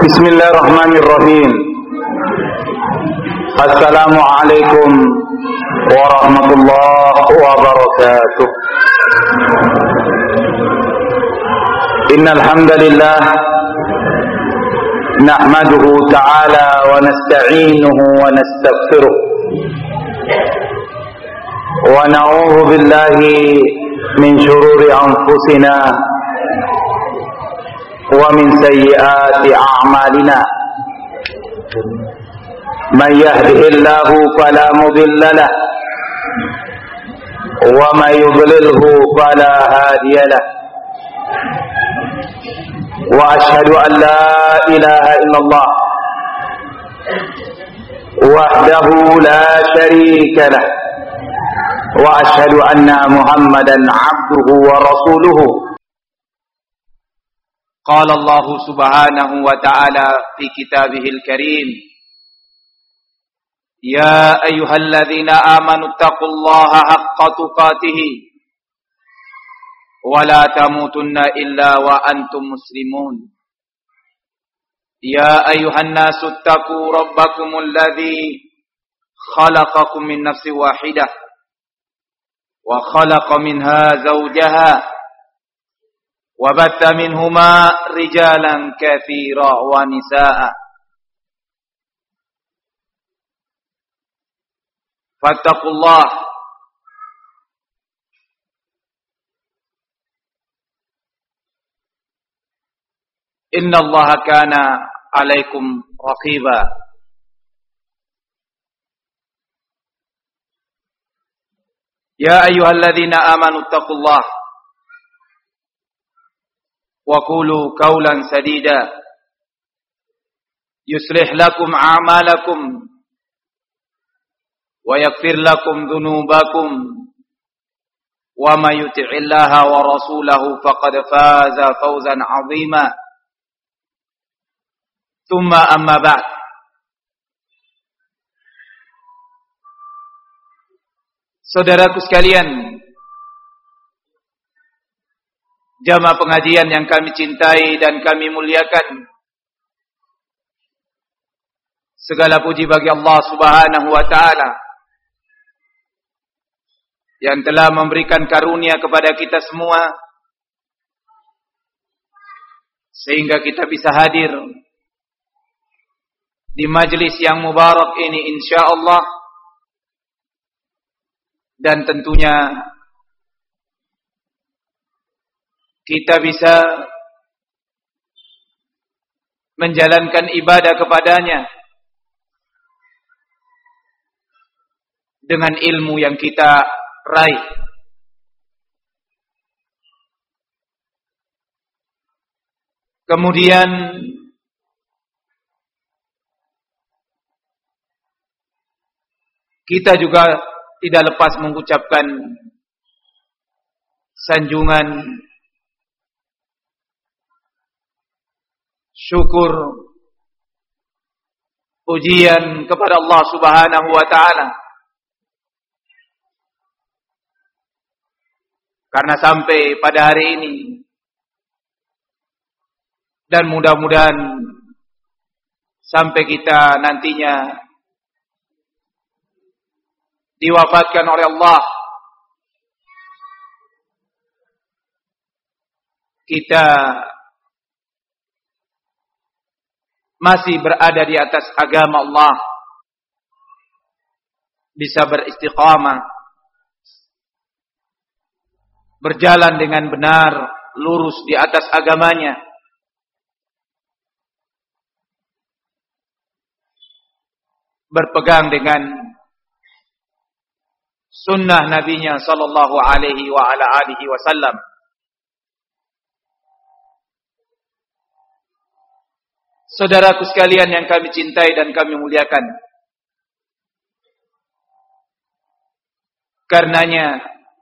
Bismillahirrahmanirrahim. Assalamualaikum warahmatullahi wabarakatuh. Innal hamdalillah nahmaduhu ta'ala wa nasta'inuhu wa nastaghfiruh wa na'udzu billahi min shururi anfusina wa min sayyiati a'malina. Man yahdihillahu fala mudilla lahu wa man yudlilhu fala hadiya lahu. Wa ashhadu an la ilaha illallah wahdahu la sharika lahu wa ashhadu anna Muhammadan 'abduhu wa rasuluhu. قال الله سبحانه وتعالى في كتابه الكريم يا أيها الذين آمنوا اتقوا الله حق تقاته ولا تموتن إلا وأنتم مسلمون يا أيها الناس اتقوا ربكم الذي خلقكم من نفس واحدة وخلق منها زوجها وبث منهما رجالا كثيرا ونساء فاتقوا الله إن الله كان عليكم رقيبا يا أيها الذين آمنوا اتقوا الله وقولوا قولا سديدا يصلح لكم أعمالكم ويغفر لكم ذنوبكم ومن يطع الله ورسوله فقد فاز فوزا عظيما ثم أما بعد. Saudaraku sekalian, jamaah pengajian yang kami cintai dan kami muliakan, segala puji bagi Allah Subhanahu wa ta'ala yang telah memberikan karunia kepada kita semua sehingga kita bisa hadir di majlis yang mubarak ini insyaallah, dan tentunya kita bisa menjalankan ibadah kepadanya dengan ilmu yang kita raih. Kemudian kita juga tidak lepas mengucapkan sanjungan syukur, pujian kepada Allah Subhanahu wa ta'ala, karena sampai pada hari ini dan mudah-mudahan sampai kita nantinya diwafatkan oleh Allah, kita masih berada di atas agama Allah, bisa beristiqamah, berjalan dengan benar, lurus di atas agamanya, berpegang dengan sunnah nabinya sallallahu alaihi wa ala alihi wasallam. Saudaraku sekalian yang kami cintai dan kami muliakan, karenanya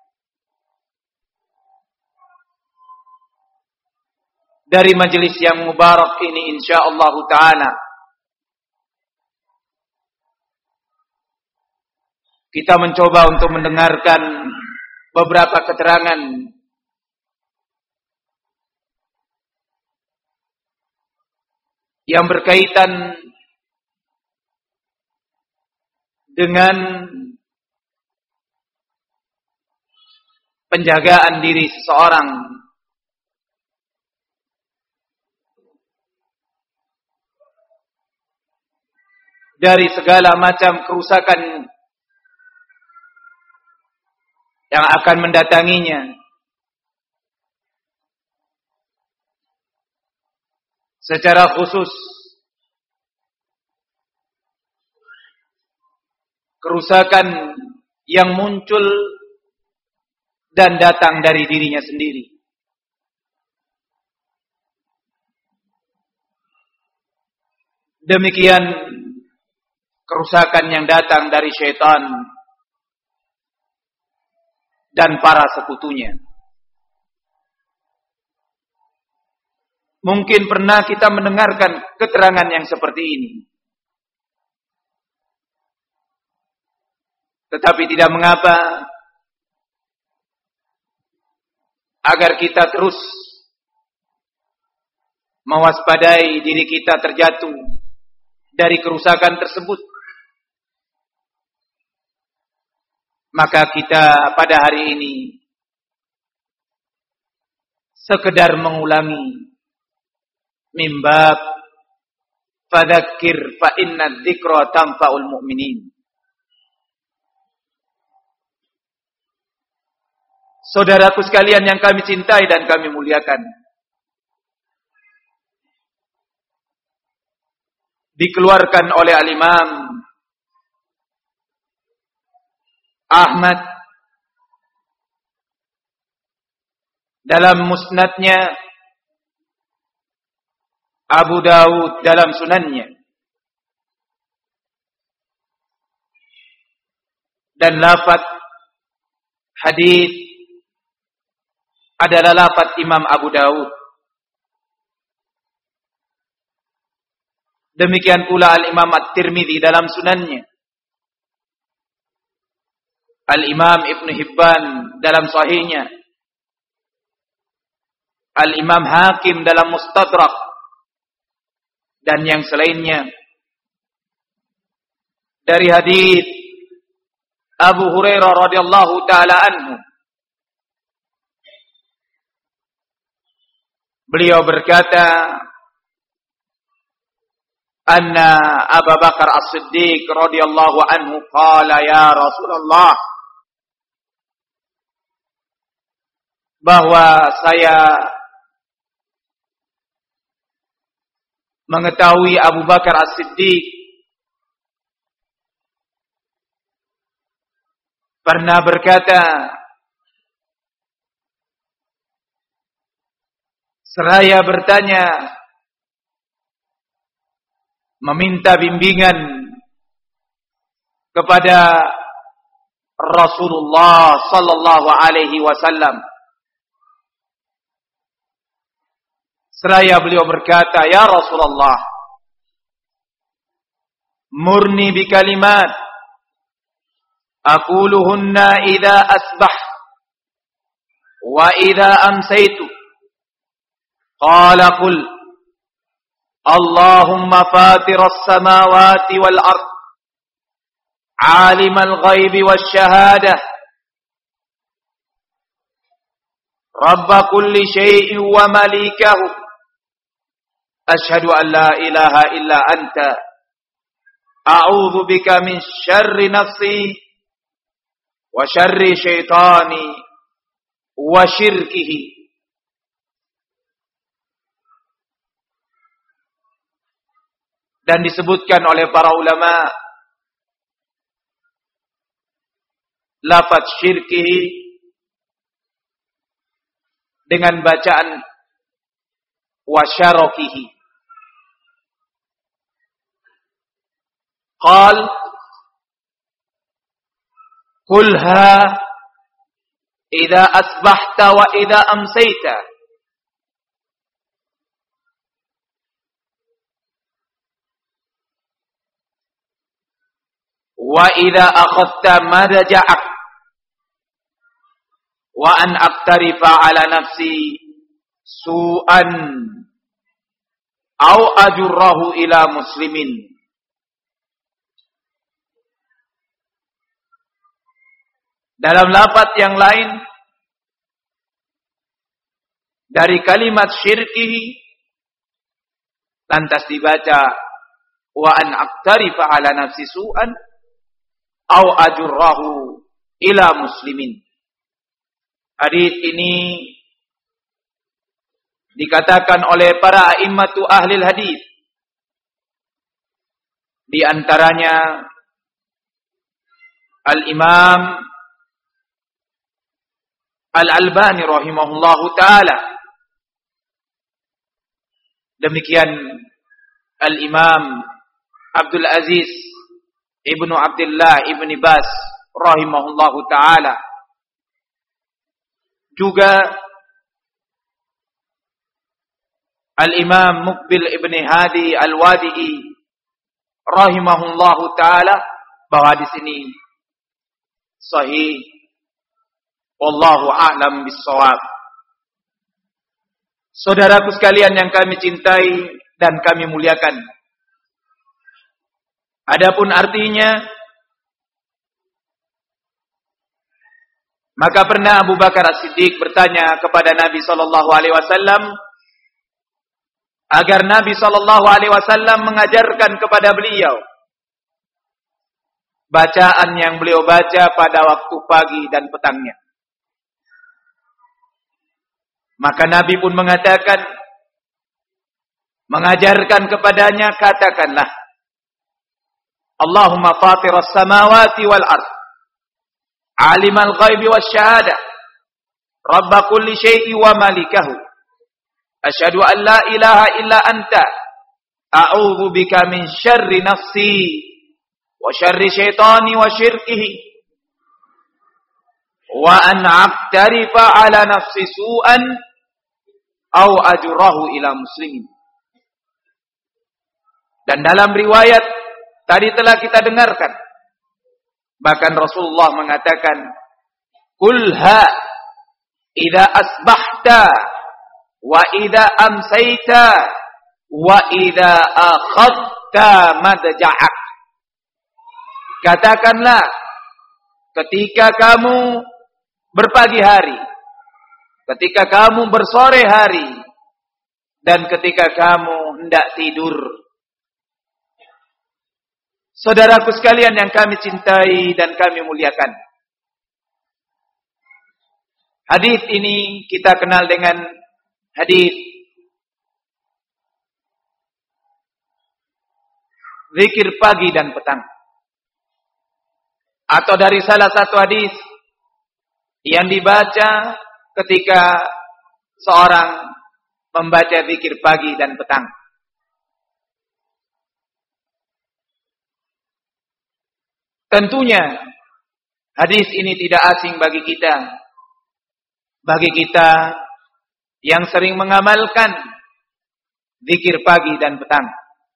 dari majelis yang mubarak ini insyaallah ta'ala kita mencoba untuk mendengarkan beberapa keterangan yang berkaitan dengan penjagaan diri seseorang dari segala macam kerusakan yang akan mendatanginya. Secara khusus kerusakan yang muncul dan datang dari dirinya sendiri. Demikian kerusakan yang datang dari syaitan dan para sekutunya. Mungkin pernah kita mendengarkan keterangan yang seperti ini. Tetapi tidak mengapa agar kita terus mewaspadai diri kita terjatuh dari kerusakan tersebut. Maka kita pada hari ini sekedar mengulangi mimbab fadzakir fa inna dzikra tanfa'ul mu'minin. Saudaraku sekalian yang kami cintai dan kami muliakan, dikeluarkan oleh Al-Imam Ahmad dalam musnadnya, Abu Dawud dalam sunannya, dan lafaz hadis adalah lafaz Imam Abu Dawud. Demikian pula Al-Imam At-Tirmidzi dalam sunannya, Al-Imam Ibn Hibban dalam sahihnya, Al-Imam Hakim dalam Mustadrak, dan yang selainnya dari hadis Abu Hurairah radhiyallahu taala anhu. Beliau berkata, anna Abu Bakar As-Siddiq radhiyallahu anhu qala ya Rasulullah, bahwa saya mengetahui Abu Bakar As-Siddiq pernah berkata, seraya bertanya, meminta bimbingan kepada Rasulullah sallallahu alaihi wasallam. Seraya beliau berkata, ya Rasulullah, murni bi kalimat aquluhunna idza asbah wa idza amsaytu. Qala qul Allahumma fatiras samawati wal ard alimal ghaibi wasyahadah rabba kulli syai'in wa malikahu ashhadu an la ilaha illa anta a'udzu bika min syarri nafsi wa syarri syaitani wa syirkihi. Dan disebutkan oleh para ulama lafaz syirkihi dengan bacaan wasyarakihi. Qal kulha idza asbahta wa idza amsayta. Wa idza akhadta madja'ak wa an aqtarifa ala nafsi su'an au ajurrahu ila muslimin. Dalam lafaz yang lain dari kalimat syirkihi lantas dibaca wa an aqtarifa ala nafsi su'an au ajurrahu ila muslimin. Hadis ini dikatakan oleh para a'immatu ahlil hadis, di antaranya Al-Imam Al-Albani rahimahullahu ta'ala. Demikian Al-Imam Abdul Aziz Ibnu Abdullah Ibni Bas rahimahullahu ta'ala. Juga Al-Imam Muqbil Ibni Hadi Al-Wadi'i rahimahullahu ta'ala bahwa di sini sahih. Wallahu a'lam bis-shawab. Saudaraku sekalian yang kami cintai dan kami muliakan, adapun artinya, maka pernah Abu Bakar As-Siddiq bertanya kepada Nabi sallallahu alaihi wasallam agar Nabi sallallahu alaihi wasallam mengajarkan kepada beliau bacaan yang beliau baca pada waktu pagi dan petangnya. Maka Nabi pun mengatakan, mengajarkan kepadanya, katakanlah, Allahumma fatiras samawati wal ard, alimal ghaibi wasyahadah, rabba kulli syai'i wa malikahu, asyhadu an la ilaha illa anta, a'udzu bika min syarri nafsi wa syarri syaitani wa syirkihi, wa an aqtarifa ala nafsi su'an au ajurahu ila muslimin. Dan dalam riwayat tadi telah kita dengarkan, bahkan Rasulullah mengatakan, kulha idza asbahta wa idza amsayta wa idza akhadta madja'ak. Katakanlah ketika kamu berpagi hari, ketika kamu bersore hari, dan ketika kamu hendak tidur. Saudaraku sekalian yang kami cintai dan kami muliakan, hadis ini kita kenal dengan hadis zikir pagi dan petang, atau dari salah satu hadis yang dibaca ketika seorang membaca zikir pagi dan petang. Tentunya hadis ini tidak asing bagi kita. Bagi kita yang sering mengamalkan zikir pagi dan petang.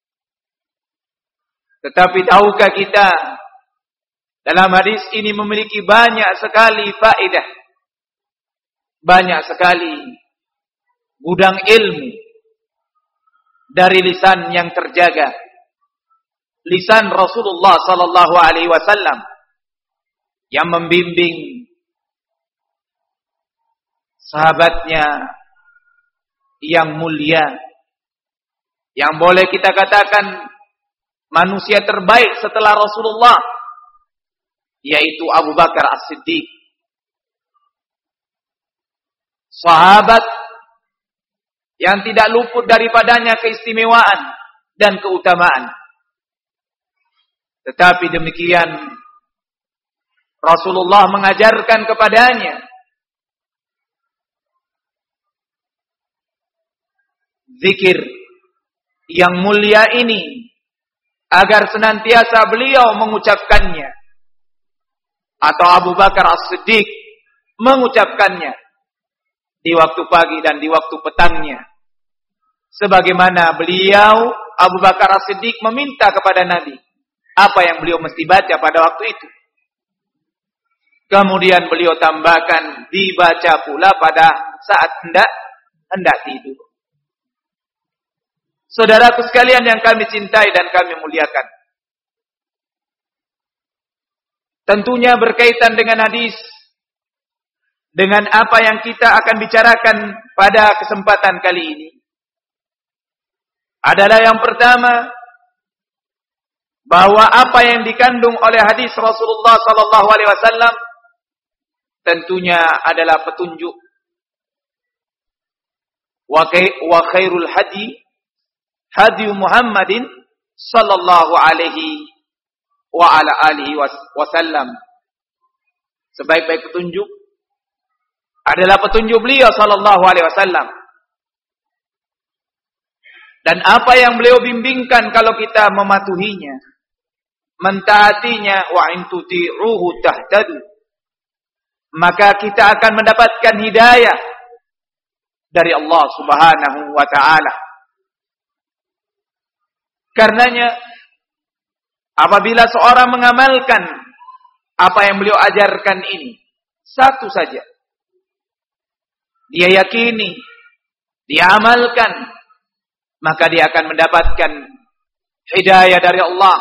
Tetapi tahukah kita, dalam hadis ini memiliki banyak sekali faedah, banyak sekali gudang ilmu dari lisan yang terjaga, lisan Rasulullah sallallahu alaihi wasallam yang membimbing sahabatnya yang mulia, yang boleh kita katakan manusia terbaik setelah Rasulullah, yaitu Abu Bakar As-Siddiq. Sahabat yang tidak luput daripadanya keistimewaan dan keutamaan. Tetapi demikian Rasulullah mengajarkan kepadanya zikir yang mulia ini agar senantiasa beliau mengucapkannya, atau Abu Bakar As-Siddiq mengucapkannya di waktu pagi dan di waktu petangnya, sebagaimana beliau Abu Bakar As-Siddiq meminta kepada Nabi apa yang beliau mesti baca pada waktu itu. Kemudian beliau tambahkan, dibaca pula pada saat hendak tidur. Saudaraku sekalian yang kami cintai dan kami muliakan, tentunya berkaitan dengan hadis, dengan apa yang kita akan bicarakan pada kesempatan kali ini, adalah yang pertama, bahwa apa yang dikandung oleh hadis Rasulullah SAW tentunya adalah petunjuk. Wa khairul hadi hadi Muhammadin sallallahu alaihi wa ala alihi wasallam. Sebaik-baik petunjuk adalah petunjuk beliau sallallahu alaihi wasallam. Dan apa yang beliau bimbingkan kalau kita mematuhinya, mentaatinya, wa in tuti'uhu tahtadu, maka kita akan mendapatkan hidayah dari Allah Subhanahu wa taala. Karenanya apabila seorang mengamalkan apa yang beliau ajarkan ini, satu saja, dia yakini, dia amalkan, maka dia akan mendapatkan hidayah dari Allah,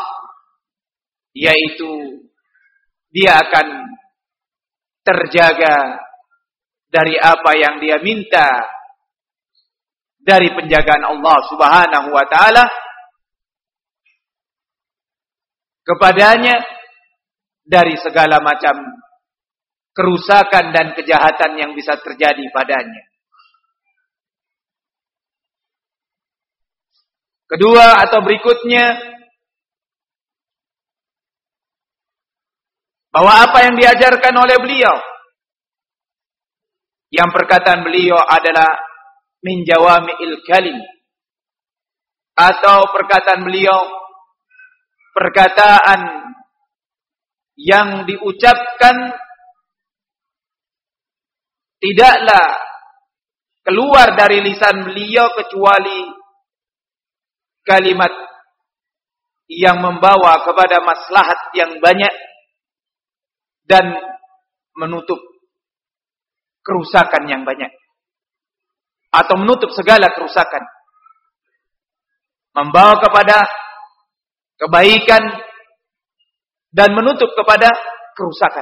yaitu dia akan terjaga dari apa yang dia minta dari penjagaan Allah Subhanahu wa taala kepadanya dari segala macam kerusakan dan kejahatan yang bisa terjadi padanya. Kedua atau berikutnya, bahwa apa yang diajarkan oleh beliau, yang perkataan beliau adalah min jawami'il kalim, atau perkataan beliau perkataan yang diucapkan tidaklah keluar dari lisan beliau kecuali kalimat yang membawa kepada maslahat yang banyak dan menutup kerusakan yang banyak, atau menutup segala kerusakan, membawa kepada kebaikan dan menutup kepada kerusakan.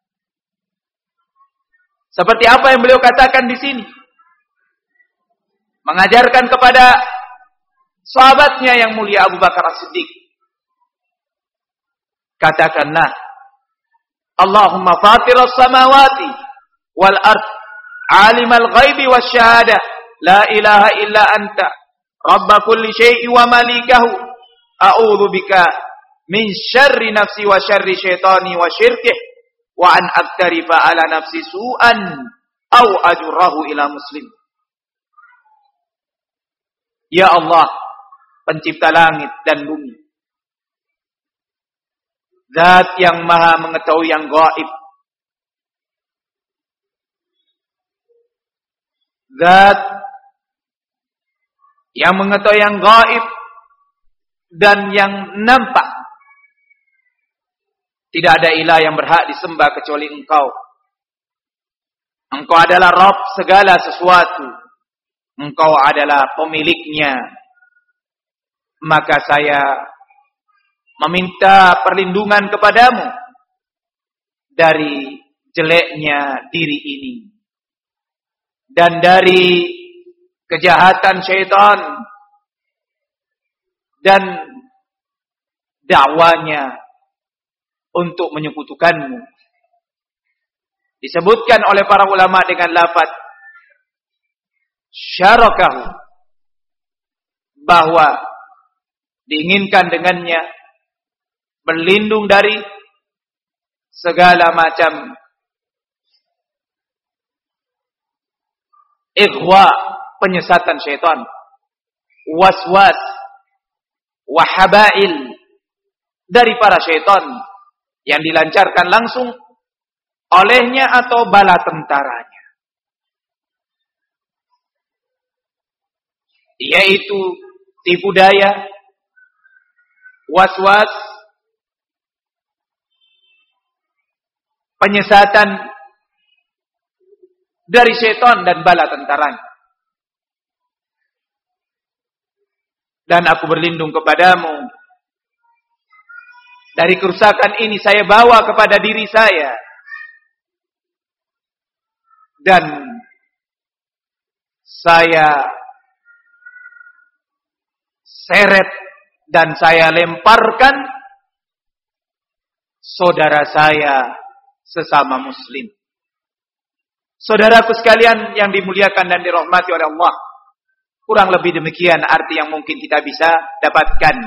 Seperti apa yang beliau katakan di sini, mengajarkan kepada sahabatnya yang mulia Abu Bakar As-Siddiq, katakanlah, Allahumma fatiras samawati wal ard, alimal ghaibi wasyahadah, la ilaha illa anta, rabba kulli syai'i wa malikahu, a'udzu bika min syarri nafsi wa syarri syaitani wa syirkih, wa an aktarifa ala nafsi su'an au ajurrahu ila muslim. Ya Allah, pencipta langit dan bumi, Zat yang maha mengetahui yang gaib, Zat yang mengetahui yang gaib dan yang nampak. Tidak ada ilah yang berhak disembah kecuali Engkau. Engkau adalah Rabb segala sesuatu. Engkau adalah pemiliknya. Maka saya meminta perlindungan kepadamu dari jeleknya diri ini dan dari kejahatan syaitan dan dakwanya untuk menyekutukanmu. Disebutkan oleh para ulama dengan lafaz syarakahu, bahwa diinginkan dengannya berlindung dari segala macam ighwa, penyesatan syaitan, waswas, wahabail, dari para syaitan yang dilancarkan langsung olehnya atau bala tentaranya, yaitu tipu daya, waswas, penyesatan dari syaitan dan bala tentaranya. Dan aku berlindung kepadamu dari kerusakan ini saya bawa kepada diri saya. Dan saya seret dan saya lemparkan saudara saya sesama muslim. Saudaraku sekalian yang dimuliakan dan dirahmati oleh Allah, kurang lebih demikian arti yang mungkin kita bisa dapatkan.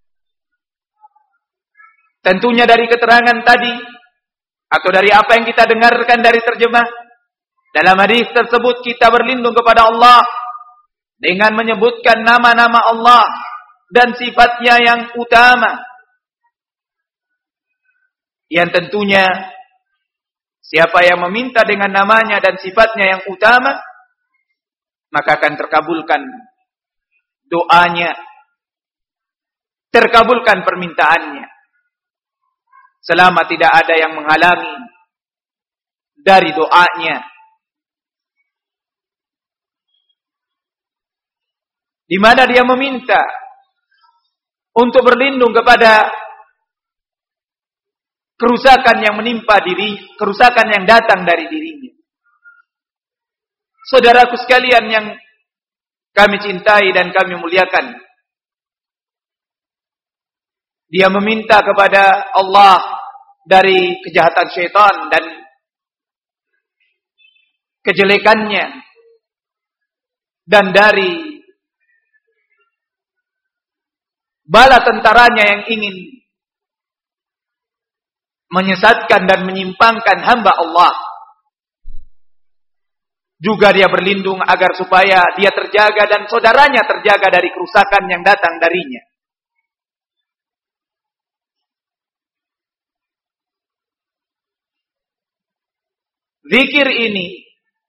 Tentunya dari keterangan tadi, atau dari apa yang kita dengarkan dari terjemah, dalam hadis tersebut kita berlindung kepada Allah dengan menyebutkan nama-nama Allah dan sifatnya yang utama. Yang tentunya siapa yang meminta dengan namanya dan sifatnya yang utama, maka akan terkabulkan doanya, terkabulkan permintaannya, selama tidak ada yang menghalangi dari doanya. Di mana dia meminta untuk berlindung kepada kerusakan yang menimpa diri, kerusakan yang datang dari dirinya. Saudaraku sekalian yang kami cintai dan kami muliakan, dia meminta kepada Allah dari kejahatan syaitan dan kejelekannya, dan dari bala tentaranya yang ingin menyesatkan dan menyimpangkan hamba Allah. Juga dia berlindung agar supaya dia terjaga dan saudaranya terjaga dari kerusakan yang datang darinya. Zikir ini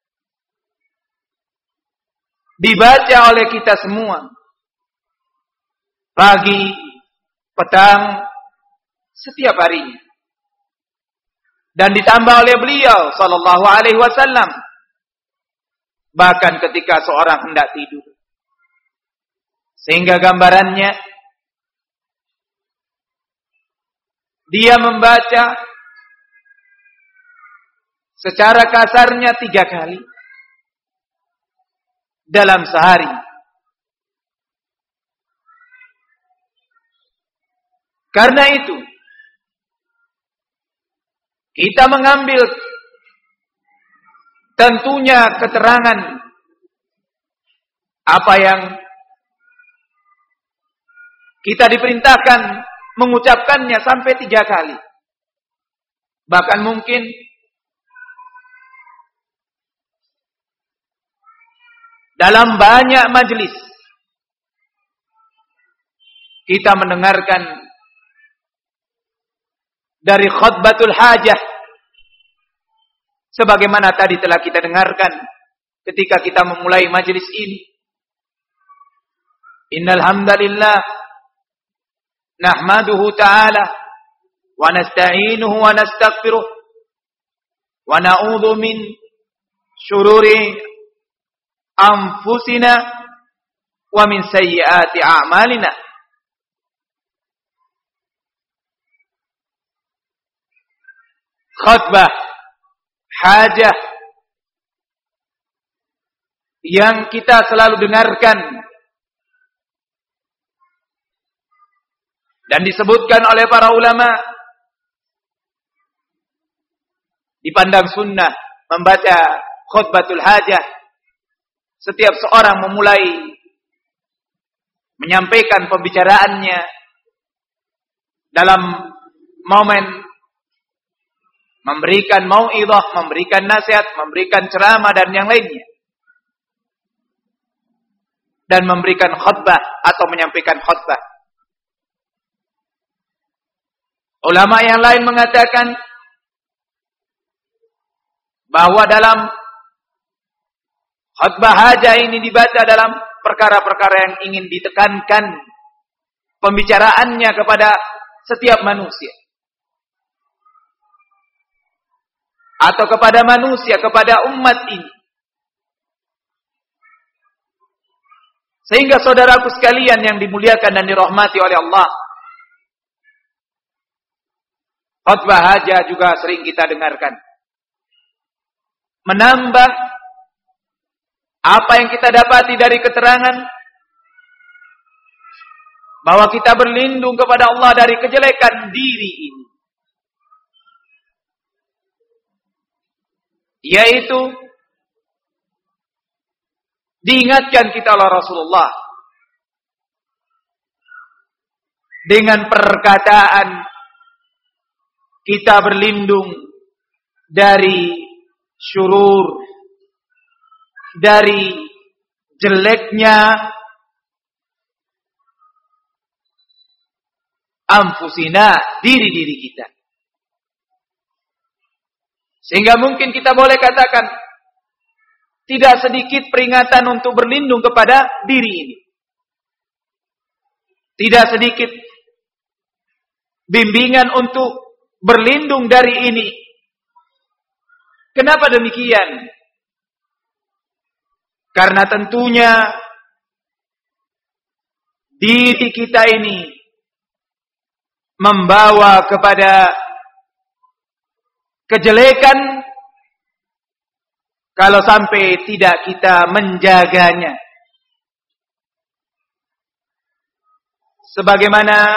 dibaca oleh kita semua pagi, petang, setiap harinya. Dan ditambah oleh beliau sallallahu alaihi wasallam bahkan ketika seorang hendak tidur. Sehingga gambarannya dia membaca secara kasarnya 3 kali dalam sehari. Karena itu kita mengambil tentunya keterangan apa yang kita diperintahkan mengucapkannya sampai 3 kali. Bahkan mungkin dalam banyak majelis kita mendengarkan dari khutbatul hajah, sebagaimana tadi telah kita dengarkan ketika kita memulai majelis ini. Innal hamdalillah nahmaduhu ta'ala wa nasta'inuhu wa nastaghfiruh wa na'udzu min syururi anfusina wa min sayyiati a'malina. Khutbah hajah yang kita selalu dengarkan dan disebutkan oleh para ulama, dipandang sunnah membaca khutbatul hajah setiap seorang memulai menyampaikan pembicaraannya dalam momen memberikan mau'idhah, memberikan nasihat, memberikan ceramah dan yang lainnya, dan memberikan khutbah atau menyampaikan khutbah. Ulama yang lain mengatakan bahwa dalam khutbah hajah ini dibaca dalam perkara-perkara yang ingin ditekankan pembicaraannya kepada setiap manusia, atau kepada manusia, kepada umat ini. Sehingga saudaraku sekalian yang dimuliakan dan dirahmati oleh Allah, khutbah hajah juga sering kita dengarkan. Menambah apa yang kita dapati dari keterangan bahwa kita berlindung kepada Allah dari kejelekan diri ini, yaitu diingatkan kita oleh Rasulullah dengan perkataan kita berlindung dari syurur, dari jeleknya anfusina, diri-diri kita. Sehingga mungkin kita boleh katakan tidak sedikit peringatan untuk berlindung kepada diri ini. Tidak sedikit bimbingan untuk berlindung dari ini. Kenapa demikian? Karena tentunya diri kita ini membawa kepada kejelekan kalau sampai tidak kita menjaganya. Sebagaimana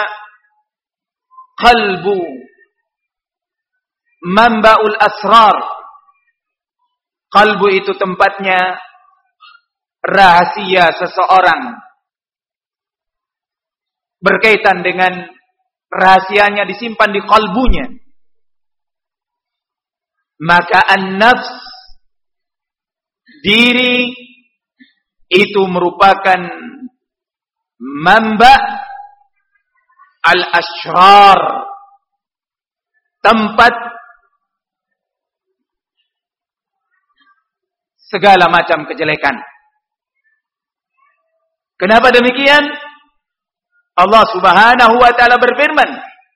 qalbu manba'ul asrar. Qalbu itu tempatnya rahasia seseorang. Berkaitan dengan rahasianya disimpan di qalbunya. Maka an-nafs, diri, itu merupakan manba' al-ashrar, tempat segala macam kejelekan. Kenapa demikian? Allah Subhanahu wa ta'ala berfirman,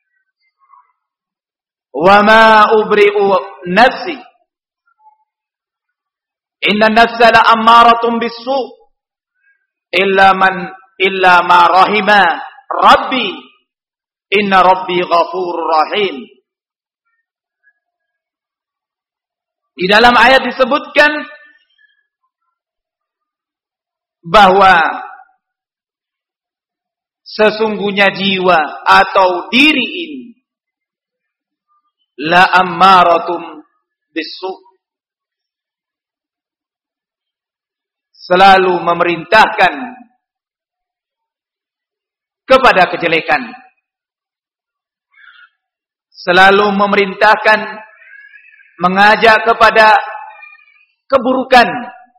"Wa ma ubri'u nafsi, inna nafsa la'ammaratun bis-su' illa ma rahima rabbi, inna rabbi ghafurur rahim." Di dalam ayat disebutkan bahwa sesungguhnya jiwa atau diri ini la ammaratum bis-su', selalu memerintahkan kepada kejelekan, selalu memerintahkan, mengajak kepada keburukan,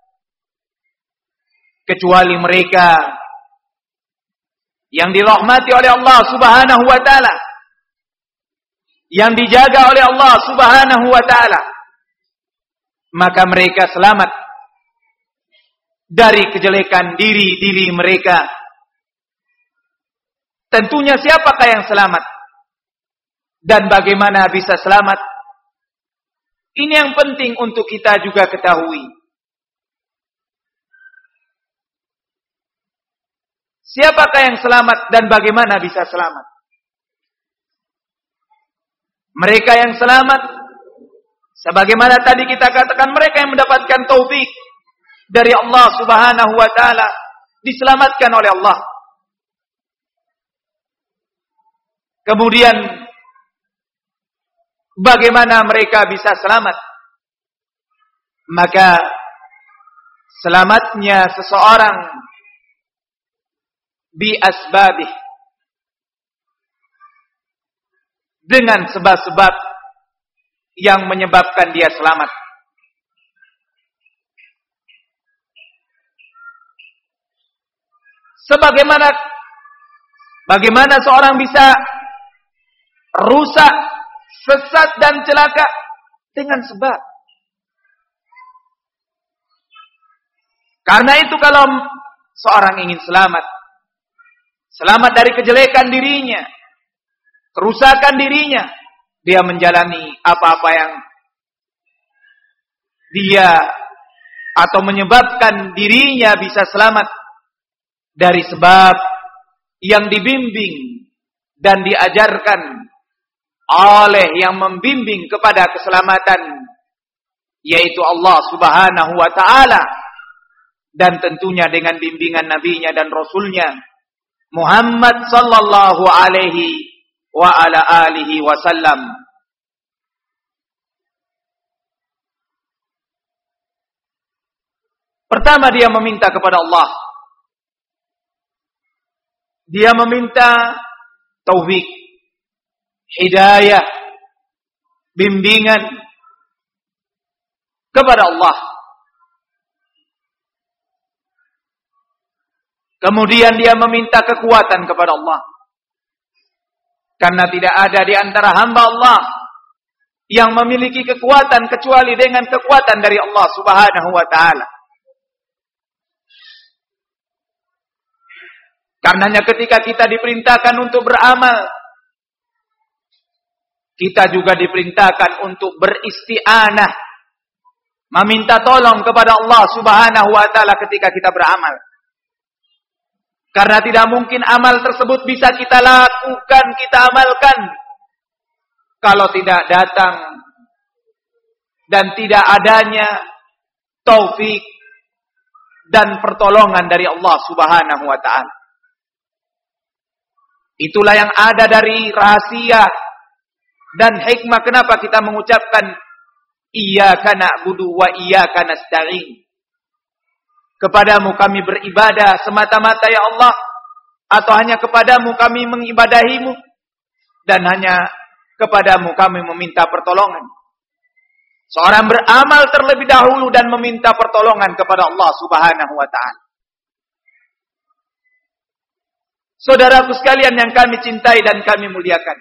kecuali mereka yang dirahmati oleh Allah Subhanahu wa ta'ala, yang dijaga oleh Allah Subhanahu wa ta'ala, maka mereka selamat dari kejelekan diri-diri mereka. Tentunya siapakah yang selamat dan bagaimana bisa selamat? Ini yang penting untuk kita juga ketahui. Siapakah yang selamat dan bagaimana bisa selamat? Mereka yang selamat, sebagaimana tadi kita katakan, mereka yang mendapatkan taufik dari Allah Subhanahu wa ta'ala, diselamatkan oleh Allah. Kemudian bagaimana mereka bisa selamat? Maka selamatnya seseorang bi asbabih, dengan sebab-sebab yang menyebabkan dia selamat. Bagaimana seorang bisa rusak, sesat dan celaka? Dengan sebab. Karena itu kalau seorang ingin selamat dari kejelekan dirinya, kerusakan dirinya, dia menjalani apa-apa yang dia atau menyebabkan dirinya bisa selamat dari sebab yang dibimbing dan diajarkan oleh yang membimbing kepada keselamatan, yaitu Allah Subhanahu wa ta'ala, dan tentunya dengan bimbingan nabinya dan rasulnya Muhammad sallallahu alaihi wa ala alihi wasallam. Pertama, dia meminta kepada Allah. Dia meminta taufik, hidayah, bimbingan kepada Allah. Kemudian dia meminta kekuatan kepada Allah. Karena tidak ada di antara hamba Allah yang memiliki kekuatan kecuali dengan kekuatan dari Allah Subhanahu wa ta'ala. Karenanya ketika kita diperintahkan untuk beramal, kita juga diperintahkan untuk beristi'anah, meminta tolong kepada Allah Subhanahu wa ta'ala ketika kita beramal. Karena tidak mungkin amal tersebut bisa kita lakukan, kita amalkan, kalau tidak datang dan tidak adanya taufik dan pertolongan dari Allah Subhanahu wa ta'ala. Itulah yang ada dari rahasia dan hikmah kenapa kita mengucapkan iyyaka na'budu wa iyyaka nasta'in. Kepadamu kami beribadah semata-mata ya Allah, atau hanya kepadamu kami mengibadahimu, dan hanya kepadamu kami meminta pertolongan. Seorang beramal terlebih dahulu dan meminta pertolongan kepada Allah Subhanahu wa ta'ala. Saudaraku sekalian yang kami cintai dan kami muliakan.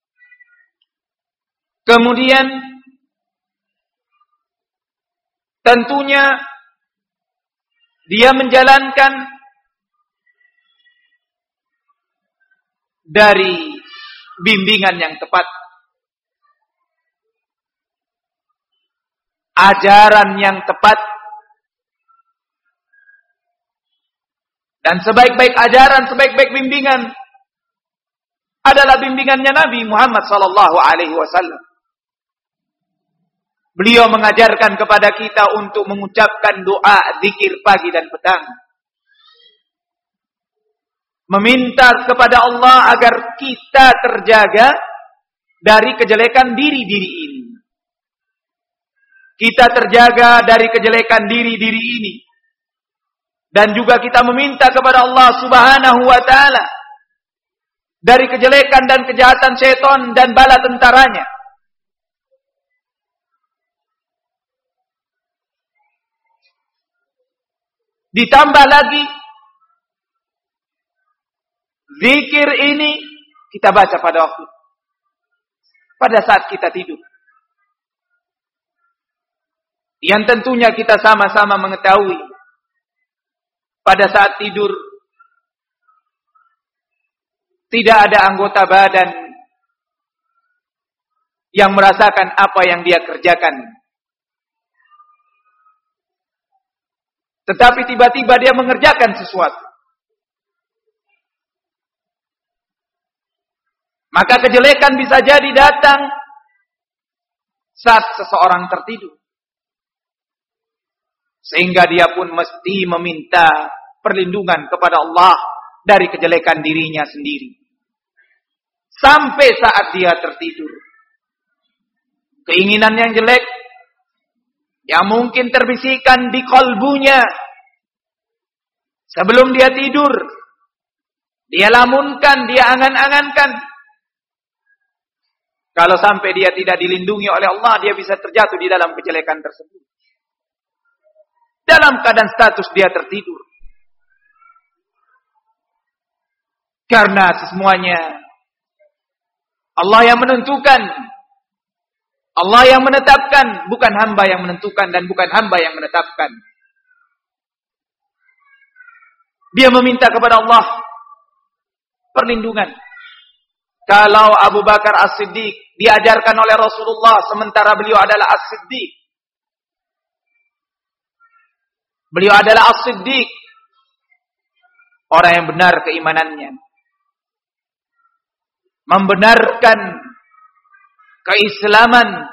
Kemudian tentunya dia menjalankan dari bimbingan yang tepat, ajaran yang tepat, dan sebaik-baik ajaran, sebaik-baik bimbingan adalah bimbingannya Nabi Muhammad sallallahu alaihi wasallam. Beliau mengajarkan kepada kita untuk mengucapkan doa, zikir pagi dan petang. Meminta kepada Allah agar kita terjaga dari kejelekan diri-diri ini. Kita terjaga dari kejelekan diri-diri ini. Dan juga kita meminta kepada Allah Subhanahu wa ta'ala dari kejelekan dan kejahatan syaitan dan bala tentaranya. Ditambah lagi, zikir ini kita baca pada saat kita tidur. Yang tentunya kita sama-sama mengetahui, pada saat tidur tidak ada anggota badan yang merasakan apa yang dia kerjakan. Tetapi tiba-tiba dia mengerjakan sesuatu. Maka kejelekan bisa jadi datang saat seseorang tertidur. Sehingga dia pun mesti meminta perlindungan kepada Allah dari kejelekan dirinya sendiri. Sampai saat dia tertidur. Keinginan yang jelek yang mungkin terbisikkan di kalbunya sebelum dia tidur, dia lamunkan, dia angan-angankan. Kalau sampai dia tidak dilindungi oleh Allah, dia bisa terjatuh di dalam kejelekan tersebut. Dalam keadaan status dia tertidur. Karena semuanya Allah yang menentukan, Allah yang menetapkan, bukan hamba yang menentukan dan bukan hamba yang menetapkan. Dia meminta kepada Allah perlindungan. Kalau Abu Bakar As-Siddiq diajarkan oleh Rasulullah sementara beliau adalah As-Siddiq. Beliau adalah As-Siddiq. orang yang benar keimanannya, membenarkan keislaman,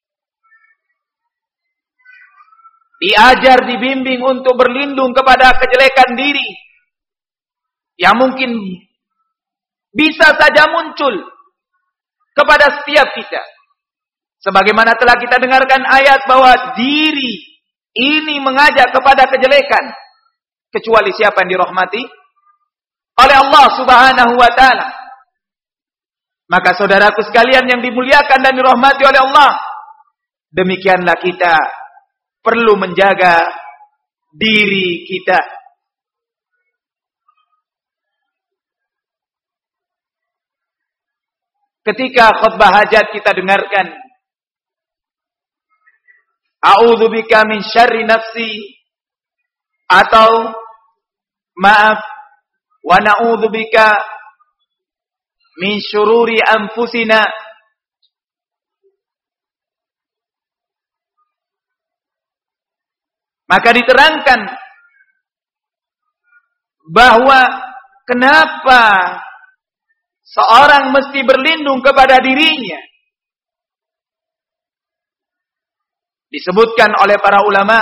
diajar, dibimbing untuk berlindung kepada kejelekan diri yang mungkin bisa saja muncul kepada setiap kita. Sebagaimana telah kita dengarkan ayat bahwa diri ini mengajak kepada kejelekan, kecuali siapa yang dirahmati oleh Allah Subhanahu wa taala. Maka saudaraku sekalian yang dimuliakan dan dirahmati oleh Allah, demikianlah kita perlu menjaga diri kita. Ketika khutbah hajat kita dengarkan, a'udzubika min syarri nafsi, atau maaf, wa na'udzubika min syururi anfusina, maka diterangkan bahwa kenapa seorang mesti berlindung kepada dirinya. Disebutkan oleh para ulama,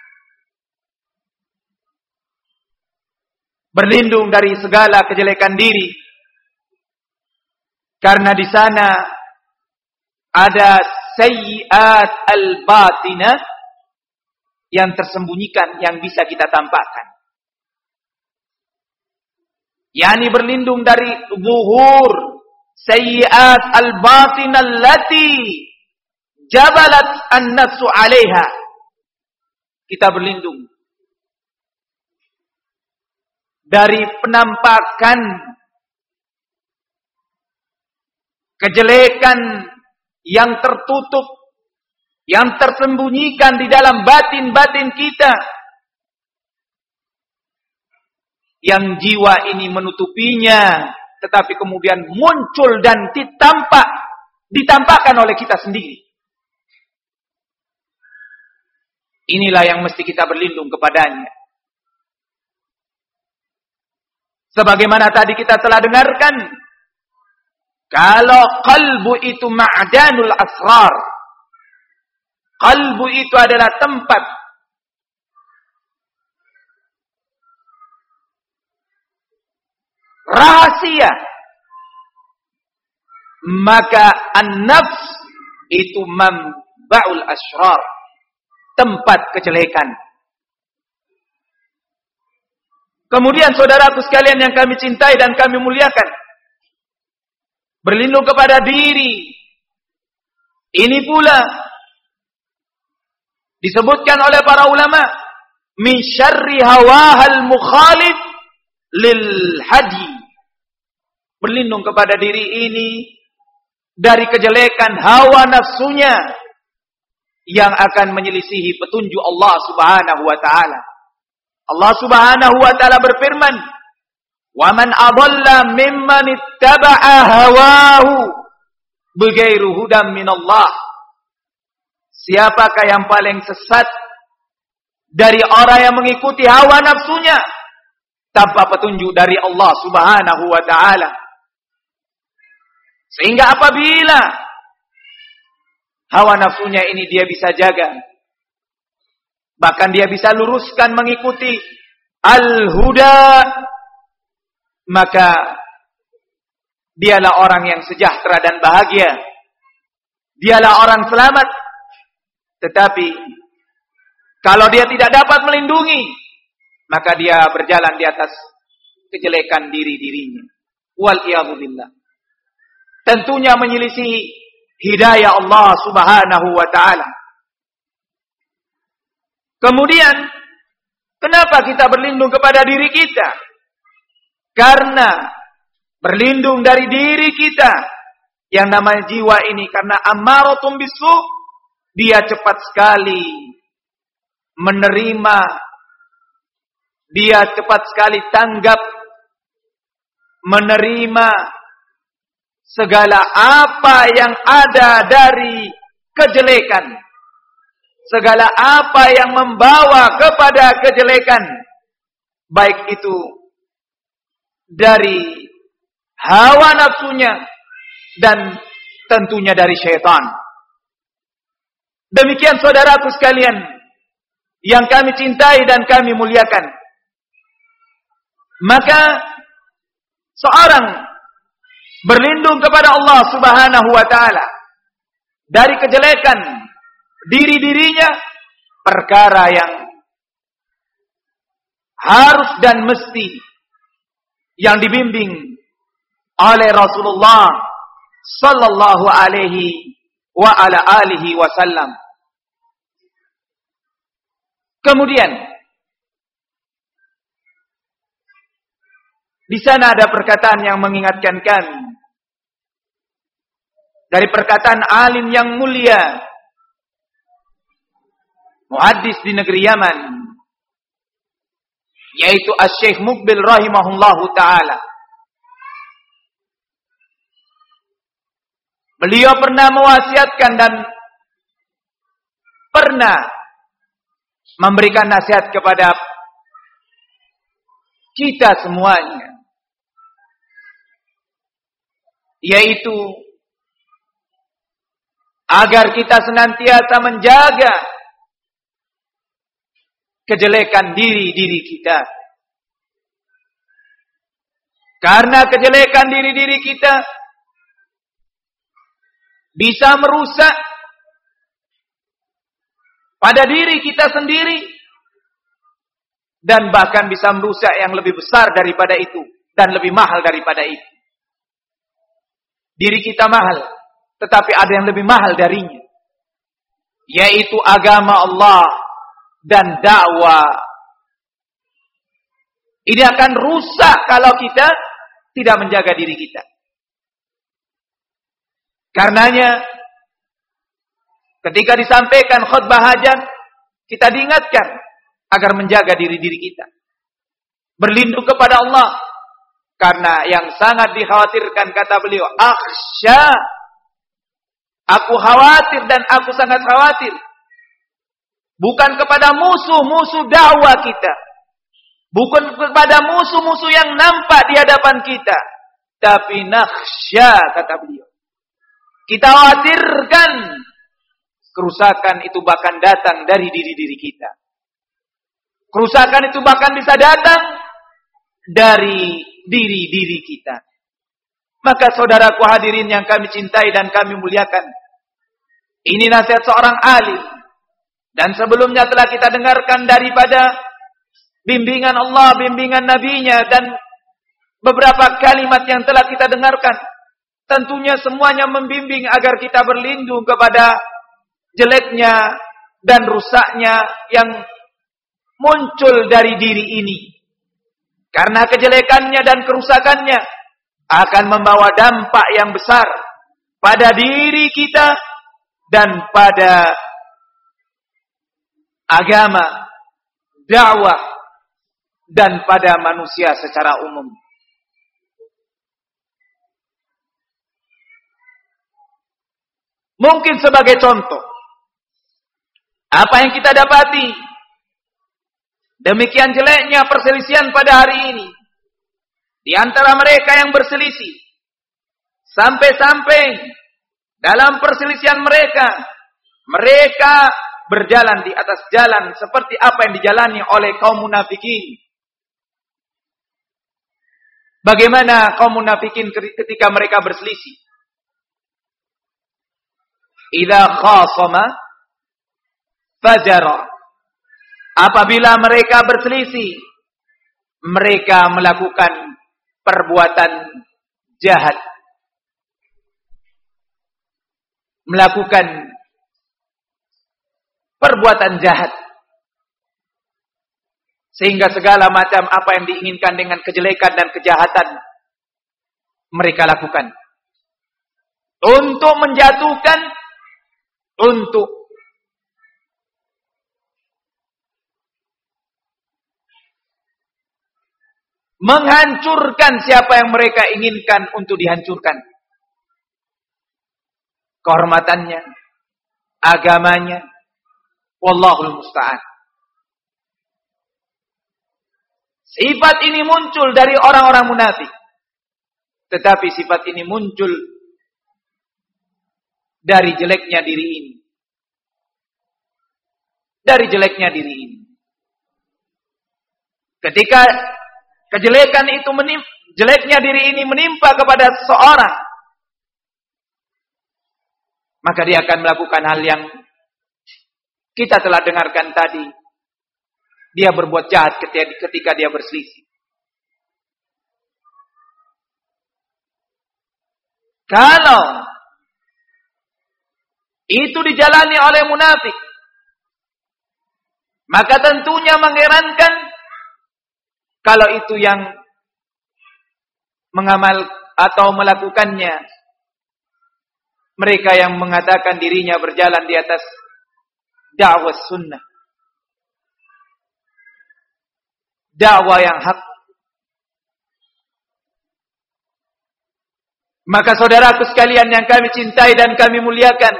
berlindung dari segala kejelekan diri, karena di sana ada sayyiat al-batinah yang tersembunyikan yang bisa kita tampakkan. Yani berlindung dari zuhur sayyiat al-batinah allati jabalat an-nafsu 'alaiha. Kita berlindung dari penampakan kejelekan yang tertutup, yang tersembunyikan di dalam batin-batin kita, yang jiwa ini menutupinya, tetapi kemudian muncul dan ditampakkan oleh kita sendiri. Inilah yang mesti kita berlindung kepadanya. Sebagaimana tadi kita telah dengarkan, kalau qalbu itu ma'danul asrar, qalbu itu adalah tempat rahasia, maka an-nafs itu manba'ul asrar, tempat kejelekan. Kemudian saudaraku sekalian yang kami cintai dan kami muliakan, berlindung kepada diri ini pula disebutkan oleh para ulama, min syarri hawahal mukhalif lil hadi. Berlindung kepada diri ini dari kejelekan hawa nafsunya yang akan menyelisihi petunjuk Allah Subhanahu wa taala. Allah Subhanahu wa taala berfirman, "Wa man adalla mimman ittaba'a hawahu bighairu hudam minallah." Siapakah yang paling sesat dari orang yang mengikuti hawa nafsunya tanpa petunjuk dari Allah Subhanahu wa taala? Sehingga apabila hawa nafsunya ini dia bisa jaga, bahkan dia bisa luruskan mengikuti al-huda, maka dialah orang yang sejahtera dan bahagia. Dialah orang selamat. Tetapi kalau dia tidak dapat melindungi, maka dia berjalan di atas kejelekan diri-dirinya. Wal-iyadzu billah. Tentunya menyelisihi hidayah Allah Subhanahu wa taala. Kemudian, kenapa kita berlindung kepada diri kita? Karena berlindung dari diri kita yang namanya jiwa ini, karena ammaratun bisu, dia cepat sekali menerima, dia cepat sekali tanggap, menerima segala apa yang ada dari kejelekan, segala apa yang membawa kepada kejelekan, baik itu dari hawa nafsunya dan tentunya dari syaitan. Demikian saudaraku sekalian yang kami cintai dan kami muliakan. Maka seorang berlindung kepada Allah Subhanahu wa taala dari kejelekan diri-dirinya, perkara yang harus dan mesti yang dibimbing oleh Rasulullah sallallahu alaihi wa ala alihi wasallam. Kemudian di sana ada perkataan yang mengingatkan kami dari perkataan alim yang mulia, muhaddis di negeri Yaman, yaitu Asy-Syaikh Muqbil rahimahullahu taala. Beliau pernah mewasiatkan dan pernah memberikan nasihat kepada kita semuanya, yaitu agar kita senantiasa menjaga kejelekan diri-diri kita. Karena kejelekan diri-diri kita bisa merusak pada diri kita sendiri dan bahkan bisa merusak yang lebih besar daripada itu dan lebih mahal daripada itu. Diri kita mahal, tetapi ada yang lebih mahal darinya, yaitu agama Allah dan dakwah. Ini akan rusak kalau kita tidak menjaga diri kita. Karenanya ketika disampaikan khutbah hajat, kita diingatkan agar menjaga diri-diri kita, berlindung kepada Allah. Karena yang sangat dikhawatirkan, kata beliau, akhsya, aku khawatir dan aku sangat khawatir, bukan kepada musuh-musuh dakwah kita, bukan kepada musuh-musuh yang nampak di hadapan kita, tapi nakhsya, kata beliau, kita khawatirkan kerusakan itu bahkan datang dari diri-diri kita. Kerusakan itu bahkan bisa datang dari diri-diri kita. Maka saudaraku hadirin yang kami cintai dan kami muliakan, ini nasihat seorang alim. Dan sebelumnya telah kita dengarkan daripada bimbingan Allah, bimbingan Nabi-Nya, dan beberapa kalimat yang telah kita dengarkan. Tentunya semuanya membimbing agar kita berlindung kepada jeleknya dan rusaknya yang muncul dari diri ini. Karena kejelekannya dan kerusakannya akan membawa dampak yang besar pada diri kita dan pada agama, dakwah, dan pada manusia secara umum. Mungkin sebagai contoh, apa yang kita dapati, demikian jeleknya perselisihan pada hari ini di antara mereka yang berselisih, sampai-sampai dalam perselisihan mereka berjalan di atas jalan seperti apa yang dijalani oleh kaum munafikin. Bagaimana kaum munafikin ketika mereka berselisih? Idza khasama fajara. Apabila mereka berselisih, mereka melakukan perbuatan jahat, melakukan perbuatan jahat, sehingga segala macam apa yang diinginkan dengan kejelekan dan kejahatan mereka lakukan untuk menjatuhkan, untuk menghancurkan siapa yang mereka inginkan untuk dihancurkan. Kehormatannya, agamanya, wallahul musta'an. Sifat ini muncul dari orang-orang munafik. Tetapi sifat ini muncul dari jeleknya diri ini. Dari jeleknya diri ini. Ketika kejelekan itu jeleknya diri ini menimpa kepada seseorang, maka dia akan melakukan hal yang kita telah dengarkan tadi. Dia berbuat jahat ketika dia berselisih. Kalau itu dijalani oleh munafik, maka tentunya mengherankan kalau itu yang mengamal atau melakukannya mereka yang mengatakan dirinya berjalan di atas dakwah sunnah, dakwah yang hak. Maka saudaraku sekalian yang kami cintai dan kami muliakan,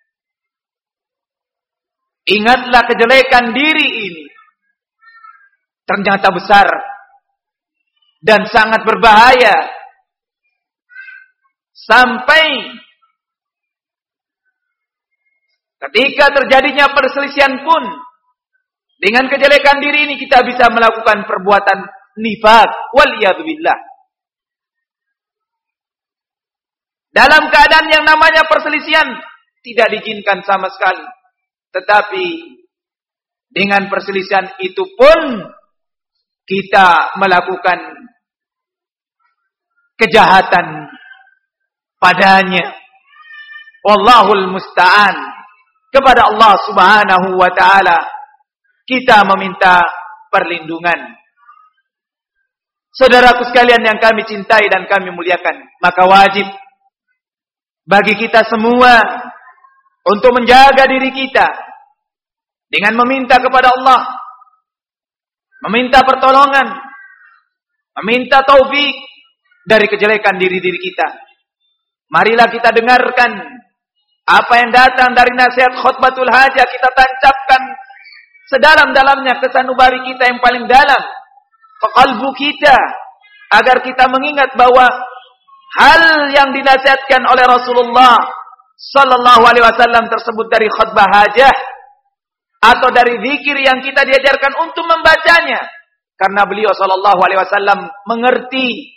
ingatlah kejelekan diri ini ternyata besar dan sangat berbahaya. Sampai ketika terjadinya perselisihan pun, dengan kejelekan diri ini kita bisa melakukan perbuatan nifaq, waliyadzubillah. Dalam keadaan yang namanya perselisihan tidak diizinkan sama sekali. Tetapi dengan perselisihan itu pun kita melakukan kejahatan padanya. Wallahul musta'an. Kepada Allah Subhanahu wa ta'ala kita meminta perlindungan. Saudaraku sekalian yang kami cintai dan kami muliakan, maka wajib bagi kita semua untuk menjaga diri kita dengan meminta kepada Allah, meminta pertolongan, meminta taufik dari kejelekan diri-diri kita. Marilah kita dengarkan apa yang datang dari nasihat khutbatul hajah, kita tancapkan sedalam-dalamnya ke sanubari kita yang paling dalam, ke kalbu kita, agar kita mengingat bahwa hal yang dinasihatkan oleh Rasulullah sallallahu alaihi wasallam tersebut dari khutbah hajah atau dari zikir yang kita diajarkan untuk membacanya, karena beliau sallallahu alaihi wasallam mengerti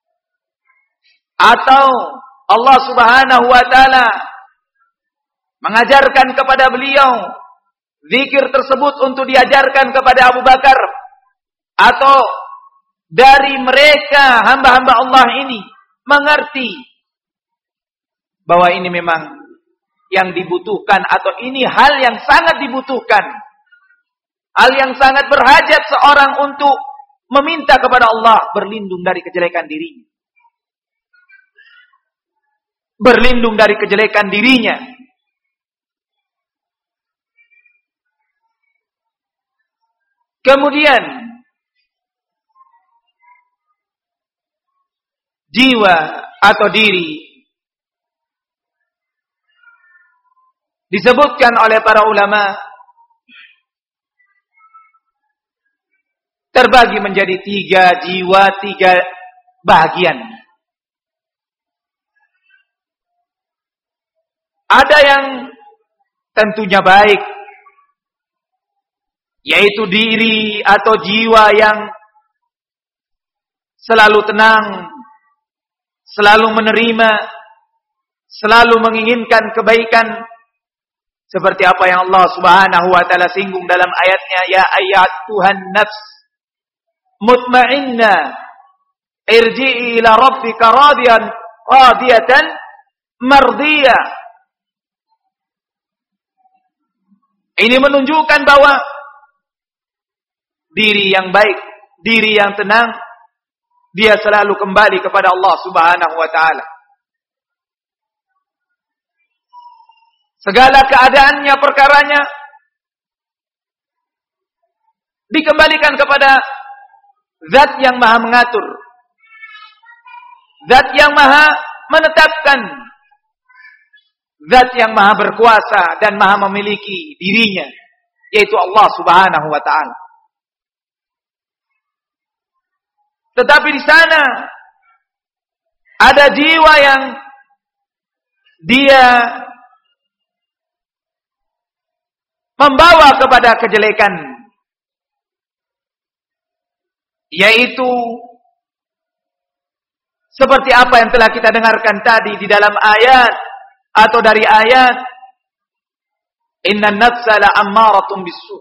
atau Allah Subhanahu wa taala mengajarkan kepada beliau zikir tersebut untuk diajarkan kepada Abu Bakar atau dari mereka hamba-hamba Allah ini mengerti bahwa ini memang yang dibutuhkan atau ini hal yang sangat dibutuhkan, hal yang sangat berhajat seorang untuk meminta kepada Allah berlindung dari kejelekan dirinya, berlindung dari kejelekan dirinya. Kemudian jiwa atau diri disebutkan oleh para ulama terbagi menjadi 3 jiwa, 3 bahagian. Ada yang tentunya baik, yaitu diri atau jiwa yang selalu tenang, selalu menerima, selalu menginginkan kebaikan, seperti apa yang Allah Subhanahu wa taala singgung dalam ayatnya, ya ayyatuhan nafs mutmainnah irji'i ila rabbika radiyatan mardiyah. Ini menunjukkan bahwa diri yang baik, diri yang tenang, dia selalu kembali kepada Allah Subhanahu wa taala. Segala keadaannya, perkaranya dikembalikan kepada Zat yang Maha mengatur, Zat yang Maha menetapkan, Zat yang Maha berkuasa dan Maha memiliki dirinya, yaitu Allah Subhanahu wa taala. Tetapi di sana ada jiwa yang dia membawa kepada kejelekan, yaitu seperti apa yang telah kita dengarkan tadi di dalam ayat atau dari ayat, innan nafsa la'ammaratun bisu'.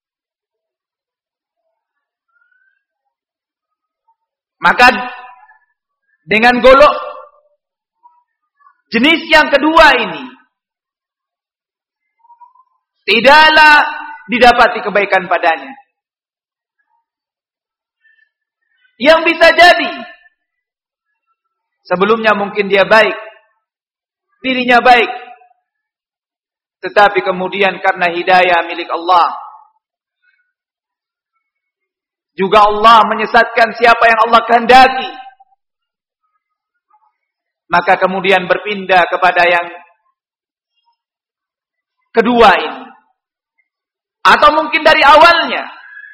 Maka dengan golok jenis yang kedua ini tidaklah didapati kebaikan padanya. Yang bisa jadi sebelumnya mungkin dia baik, dirinya baik, tetapi kemudian karena hidayah milik Allah, juga Allah menyesatkan siapa yang Allah kehendaki, maka kemudian berpindah kepada yang kedua ini. Atau mungkin dari awalnya,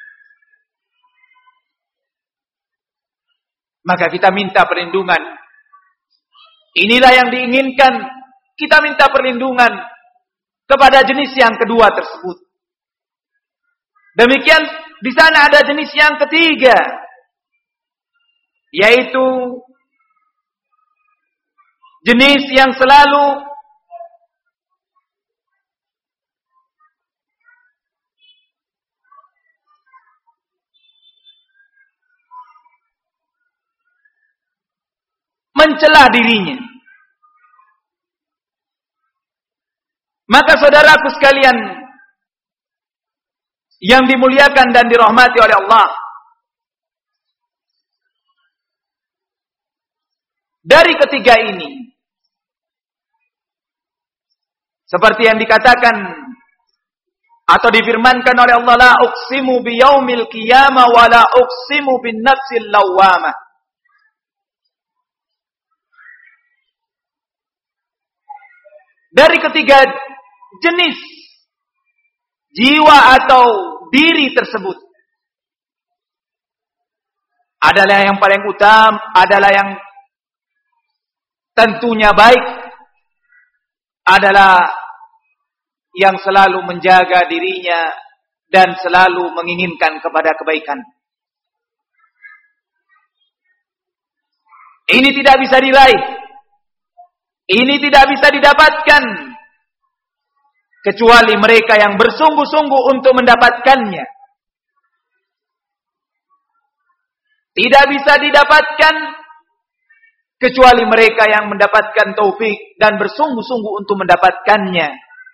maka kita minta perlindungan. Inilah yang diinginkan, kita minta perlindungan kepada jenis yang kedua tersebut. Demikian di sana ada jenis yang ketiga, yaitu jenis yang selalu mencela dirinya. Maka saudaraku sekalian yang dimuliakan dan dirahmati oleh Allah, dari ketiga ini, seperti yang dikatakan atau difirmankan oleh Allah, la uqsimu biyaumil qiyamah wa la uqsimu bin nafsil lawwamah. Dari ketiga jenis jiwa atau diri tersebut adalah yang paling utama, adalah yang tentunya baik, adalah yang selalu menjaga dirinya dan selalu menginginkan kepada kebaikan. Ini tidak bisa diraih, ini tidak bisa didapatkan kecuali mereka yang bersungguh-sungguh untuk mendapatkannya. Tidak bisa didapatkan kecuali mereka yang mendapatkan taufik dan bersungguh-sungguh untuk mendapatkannya,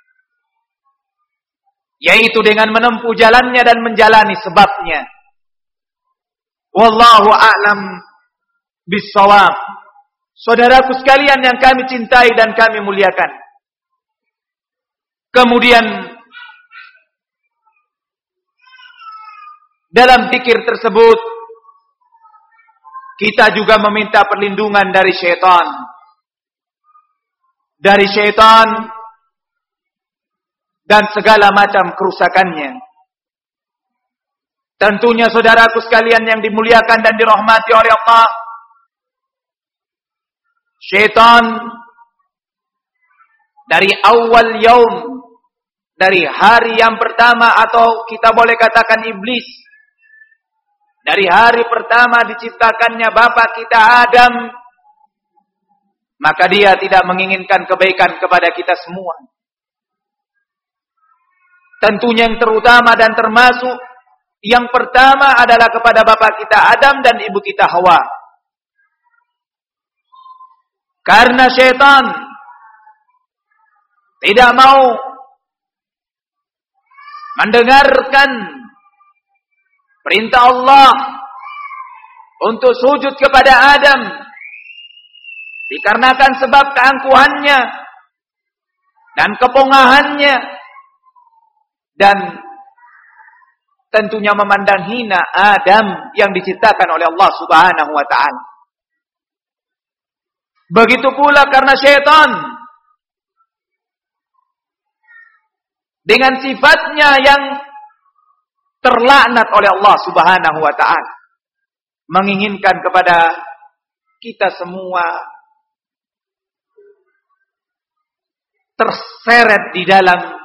yaitu dengan menempuh jalannya dan menjalani sebabnya. Wallahu a'lam bissawab. Saudaraku sekalian yang kami cintai dan kami muliakan, kemudian dalam zikir tersebut kita juga meminta perlindungan dari syaitan. Dari syaitan dan segala macam kerusakannya. Tentunya saudaraku sekalian yang dimuliakan dan dirahmati oleh Allah, syaitan dari awal yaum, dari hari yang pertama, atau kita boleh katakan iblis, dari hari pertama diciptakannya Bapa kita Adam, maka dia tidak menginginkan kebaikan kepada kita semua. Tentunya yang terutama dan termasuk yang pertama adalah kepada Bapa kita Adam dan Ibu kita Hawa. Karena syaitan tidak mau mendengarkan perintah Allah untuk sujud kepada Adam, dikarenakan sebab keangkuhannya dan kepongahannya, dan tentunya memandang hina Adam yang diciptakan oleh Allah Subhanahu wa ta'ala. Begitu pula karena syaitan dengan sifatnya yang terlaknat oleh Allah Subhanahu wa ta'ala, menginginkan kepada kita semua terseret di dalam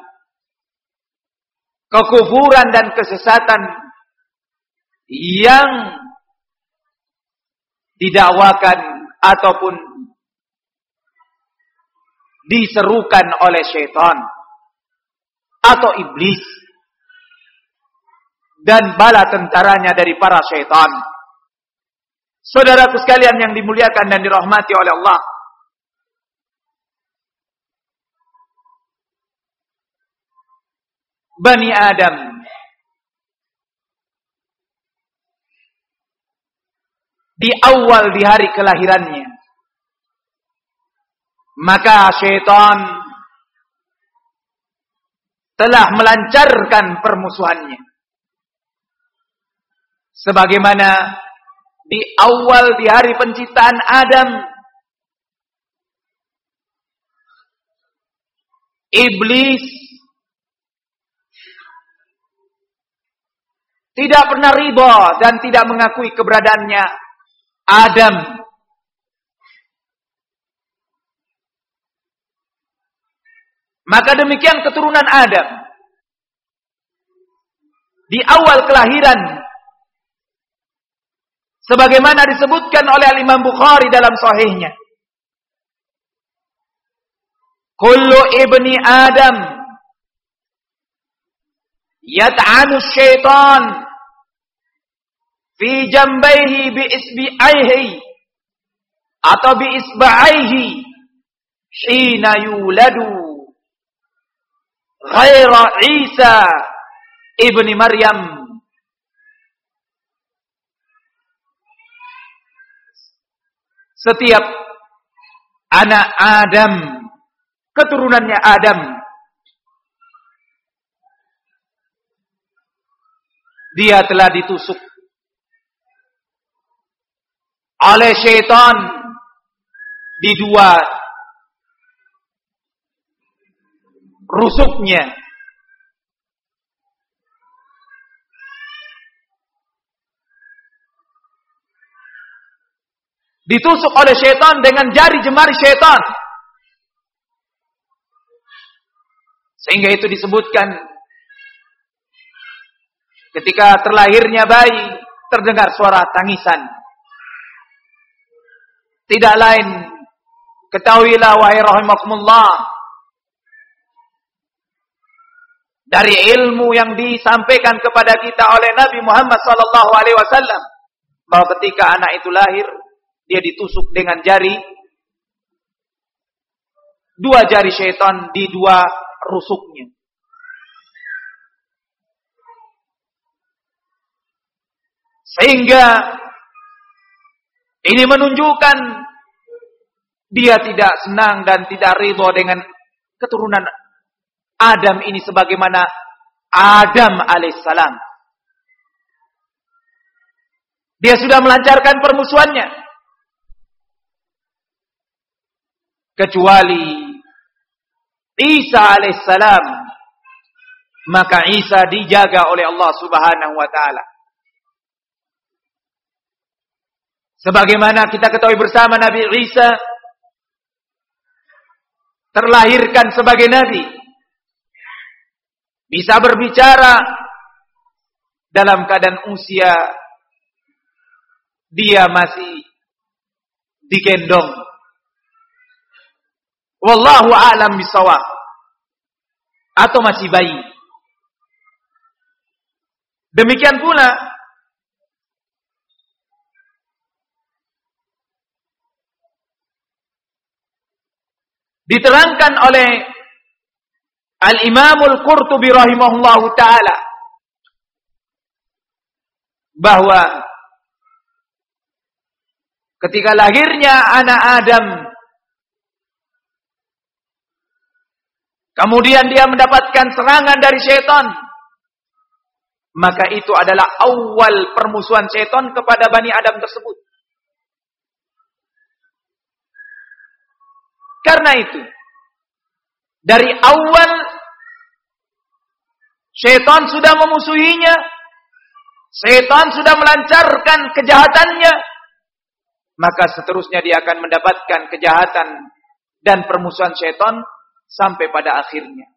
kekufuran dan kesesatan yang didakwakan ataupun diserukan oleh syaitan atau iblis dan bala tentaranya dari para syaitan. Saudaraku sekalian yang dimuliakan dan dirahmati oleh Allah, Bani Adam di awal di hari kelahirannya, maka syaitan telah melancarkan permusuhannya. Sebagaimana di awal di hari penciptaan Adam, iblis tidak pernah ridha dan tidak mengakui keberadaannya Adam. Maka demikian keturunan Adam di awal kelahiran, sebagaimana disebutkan oleh Imam Bukhari dalam sahihnya, kullu ibni Adam yat'anu syaitan fi jambaihi bi isbi'aihi atau bi isba'aihi hina yuladu ghaira Isa ibni Maryam. Setiap anak Adam, keturunannya Adam, dia telah ditusuk oleh syaitan di dua rusuknya. Ditusuk oleh syaitan dengan jari jemari syaitan. Sehingga itu disebutkan ketika terlahirnya bayi terdengar suara tangisan. Tidak lain, ketahuilah wahai rahimakumullah, dari ilmu yang disampaikan kepada kita oleh Nabi Muhammad SAW, bahwa ketika anak itu lahir, dia ditusuk dengan dua jari syaitan di dua rusuknya. Sehingga ini menunjukkan dia tidak senang dan tidak ridho dengan keturunan Adam ini sebagaimana Adam alaihissalam. Dia sudah melancarkan permusuhannya. Kecuali Isa alaihissalam, maka Isa dijaga oleh Allah Subhanahu wa taala. Sebagaimana kita ketahui bersama, Nabi Isa terlahirkan sebagai nabi, bisa berbicara dalam keadaan usia dia masih digendong. Wallahu a'lam bishawab, atau masih bayi. Demikian pula diterangkan oleh Al-Imam Al-Qurtubi rahimahullahu ta'ala bahwa ketika lahirnya anak Adam, kemudian dia mendapatkan serangan dari syaitan, maka itu adalah awal permusuhan syaitan kepada Bani Adam tersebut. Karena itu, dari awal syaitan sudah memusuhinya Setan sudah melancarkan kejahatannya, maka seterusnya dia akan mendapatkan kejahatan dan permusuhan setan sampai pada akhirnya.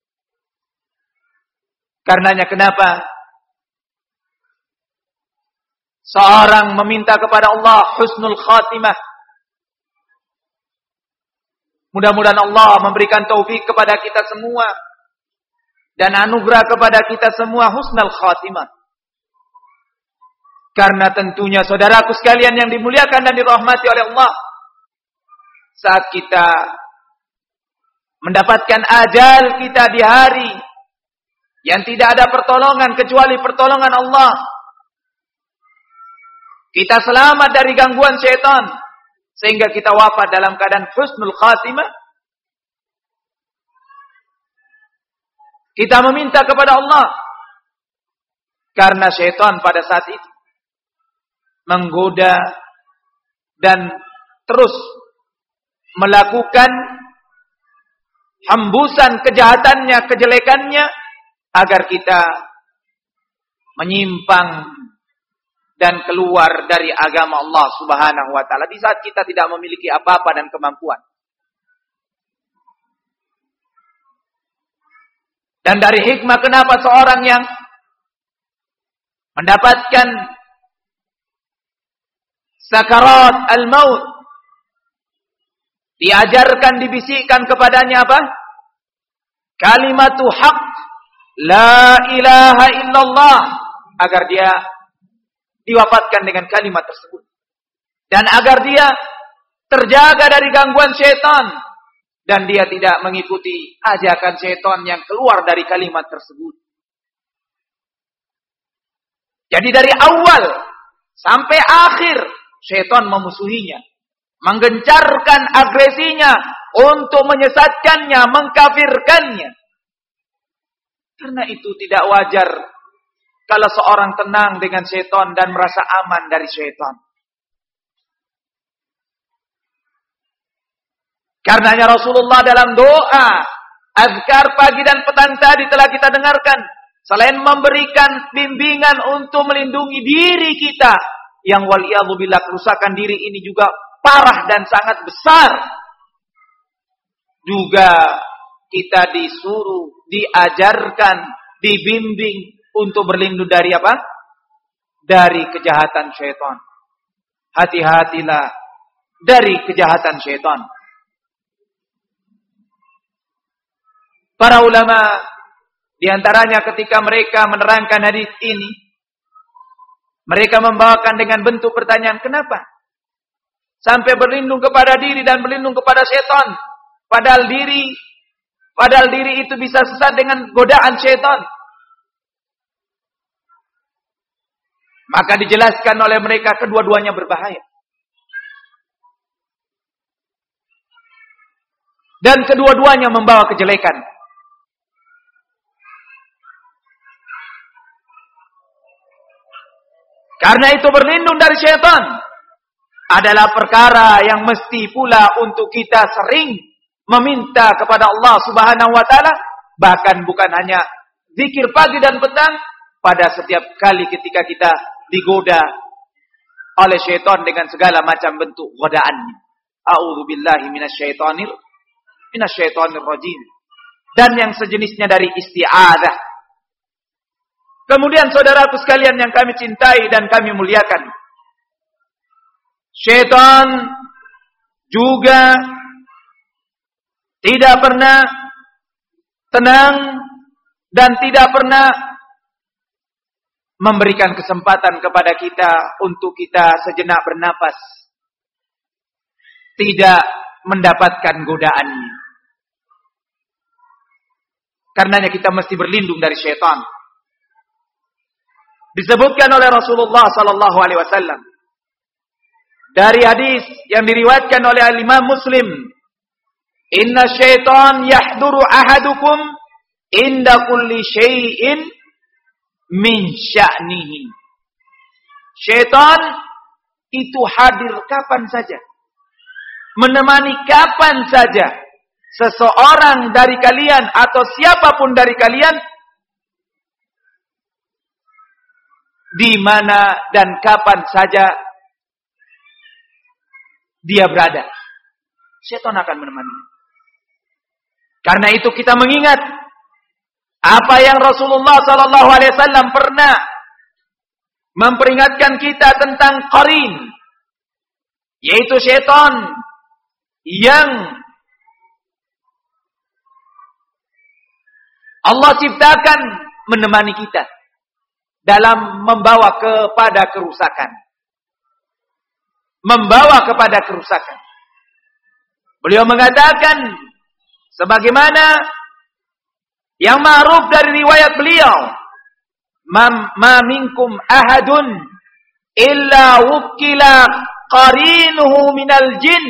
Karenanya kenapa seorang meminta kepada Allah husnul khatimah. Mudah-mudahan Allah memberikan taufik kepada kita semua dan anugerah kepada kita semua husnul khatimah. Karena tentunya saudaraku sekalian yang dimuliakan dan dirahmati oleh Allah, saat kita mendapatkan ajal kita di hari yang tidak ada pertolongan kecuali pertolongan Allah, kita selamat dari gangguan syaitan sehingga kita wafat dalam keadaan husnul khatimah, kita meminta kepada Allah, karena syaitan pada saat itu menggoda dan terus melakukan hembusan kejahatannya, kejelekannya, agar kita menyimpang dan keluar dari agama Allah Subhanahu wa taala di saat kita tidak memiliki apa-apa dan kemampuan. Dan dari hikmah kenapa seorang yang mendapatkan sakarat al-maut diajarkan, dibisikkan kepadanya apa? Kalimatu haq, la ilaha illallah, agar dia diwafatkan dengan kalimat tersebut. Dan agar dia terjaga dari gangguan syaitan. Dan dia tidak mengikuti ajakan syaitan yang keluar dari kalimat tersebut. Jadi dari awal sampai akhir syaitan memusuhinya, menggencarkan agresinya untuk menyesatkannya, mengkafirkannya. Karena itu tidak wajar kalau seorang tenang dengan syaitan dan merasa aman dari syaitan. Karenanya Rasulullah dalam doa azkar pagi dan petang tadi telah kita dengarkan, selain memberikan bimbingan untuk melindungi diri kita, yang waliyadzubillah kerusakan diri ini juga parah dan sangat besar, juga kita disuruh, diajarkan, dibimbing untuk berlindung dari apa? Dari kejahatan syaitan. Hati-hatilah dari kejahatan syaitan. Para ulama diantaranya ketika mereka menerangkan hadis ini, mereka membawakan dengan bentuk pertanyaan, kenapa sampai berlindung kepada diri dan berlindung kepada syaitan, padahal diri itu bisa sesat dengan godaan syaitan. Maka dijelaskan oleh mereka kedua-duanya berbahaya. Dan kedua-duanya membawa kejelekan. Karena itu berlindung dari syaitan adalah perkara yang mesti pula untuk kita sering meminta kepada Allah Subhanahu wa taala, bahkan bukan hanya zikir pagi dan petang, pada setiap kali ketika kita digoda oleh syaitan dengan segala macam bentuk godaannya. A'udzubillahi minasyaitonir rajim. Dan yang sejenisnya dari isti'adzah. Kemudian saudaraku sekalian yang kami cintai dan kami muliakan, syaitan juga tidak pernah tenang dan tidak pernah memberikan kesempatan kepada kita untuk kita sejenak bernapas, tidak mendapatkan godaannya. Karenanya kita mesti berlindung dari syaitan. Disebutkan oleh Rasulullah sallallahu alaihi wasallam dari hadis yang diriwayatkan oleh Imam Muslim, inna syaitan yahduru ahadukum inda kulli syai'in min sya'nihi. Syaitan itu hadir kapan saja, menemani kapan saja seseorang dari kalian atau siapapun dari kalian di mana dan kapan saja dia berada. Syaitan akan menemani. Karena itu kita mengingat apa yang Rasulullah SAW pernah memperingatkan kita tentang qarin, yaitu syaitan yang Allah ciptakan menemani kita dalam membawa kepada kerusakan. Membawa kepada kerusakan. Beliau mengatakan sebagaimana yang ma'ruf dari riwayat beliau, ma minkum ahadun illa wukila qarinuhu minal jin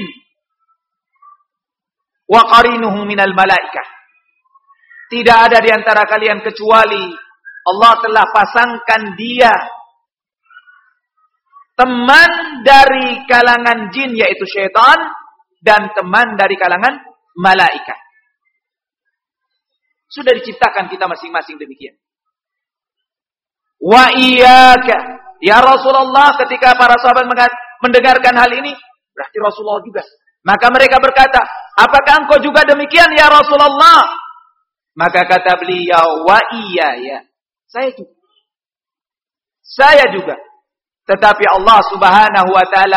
wa qarinuhu minal malaikah. Tidak ada di antara kalian kecuali Allah telah pasangkan dia teman dari kalangan jin, yaitu syaitan, dan teman dari kalangan malaikat. Sudah diciptakan kita masing-masing demikian. Wa iyyaka, ya Rasulullah, ketika para sahabat mendengarkan hal ini, berarti Rasulullah juga. Maka mereka berkata, apakah engkau juga demikian ya Rasulullah? Maka kata beliau, wa iya, saya juga. Tetapi Allah Subhanahu wa taala,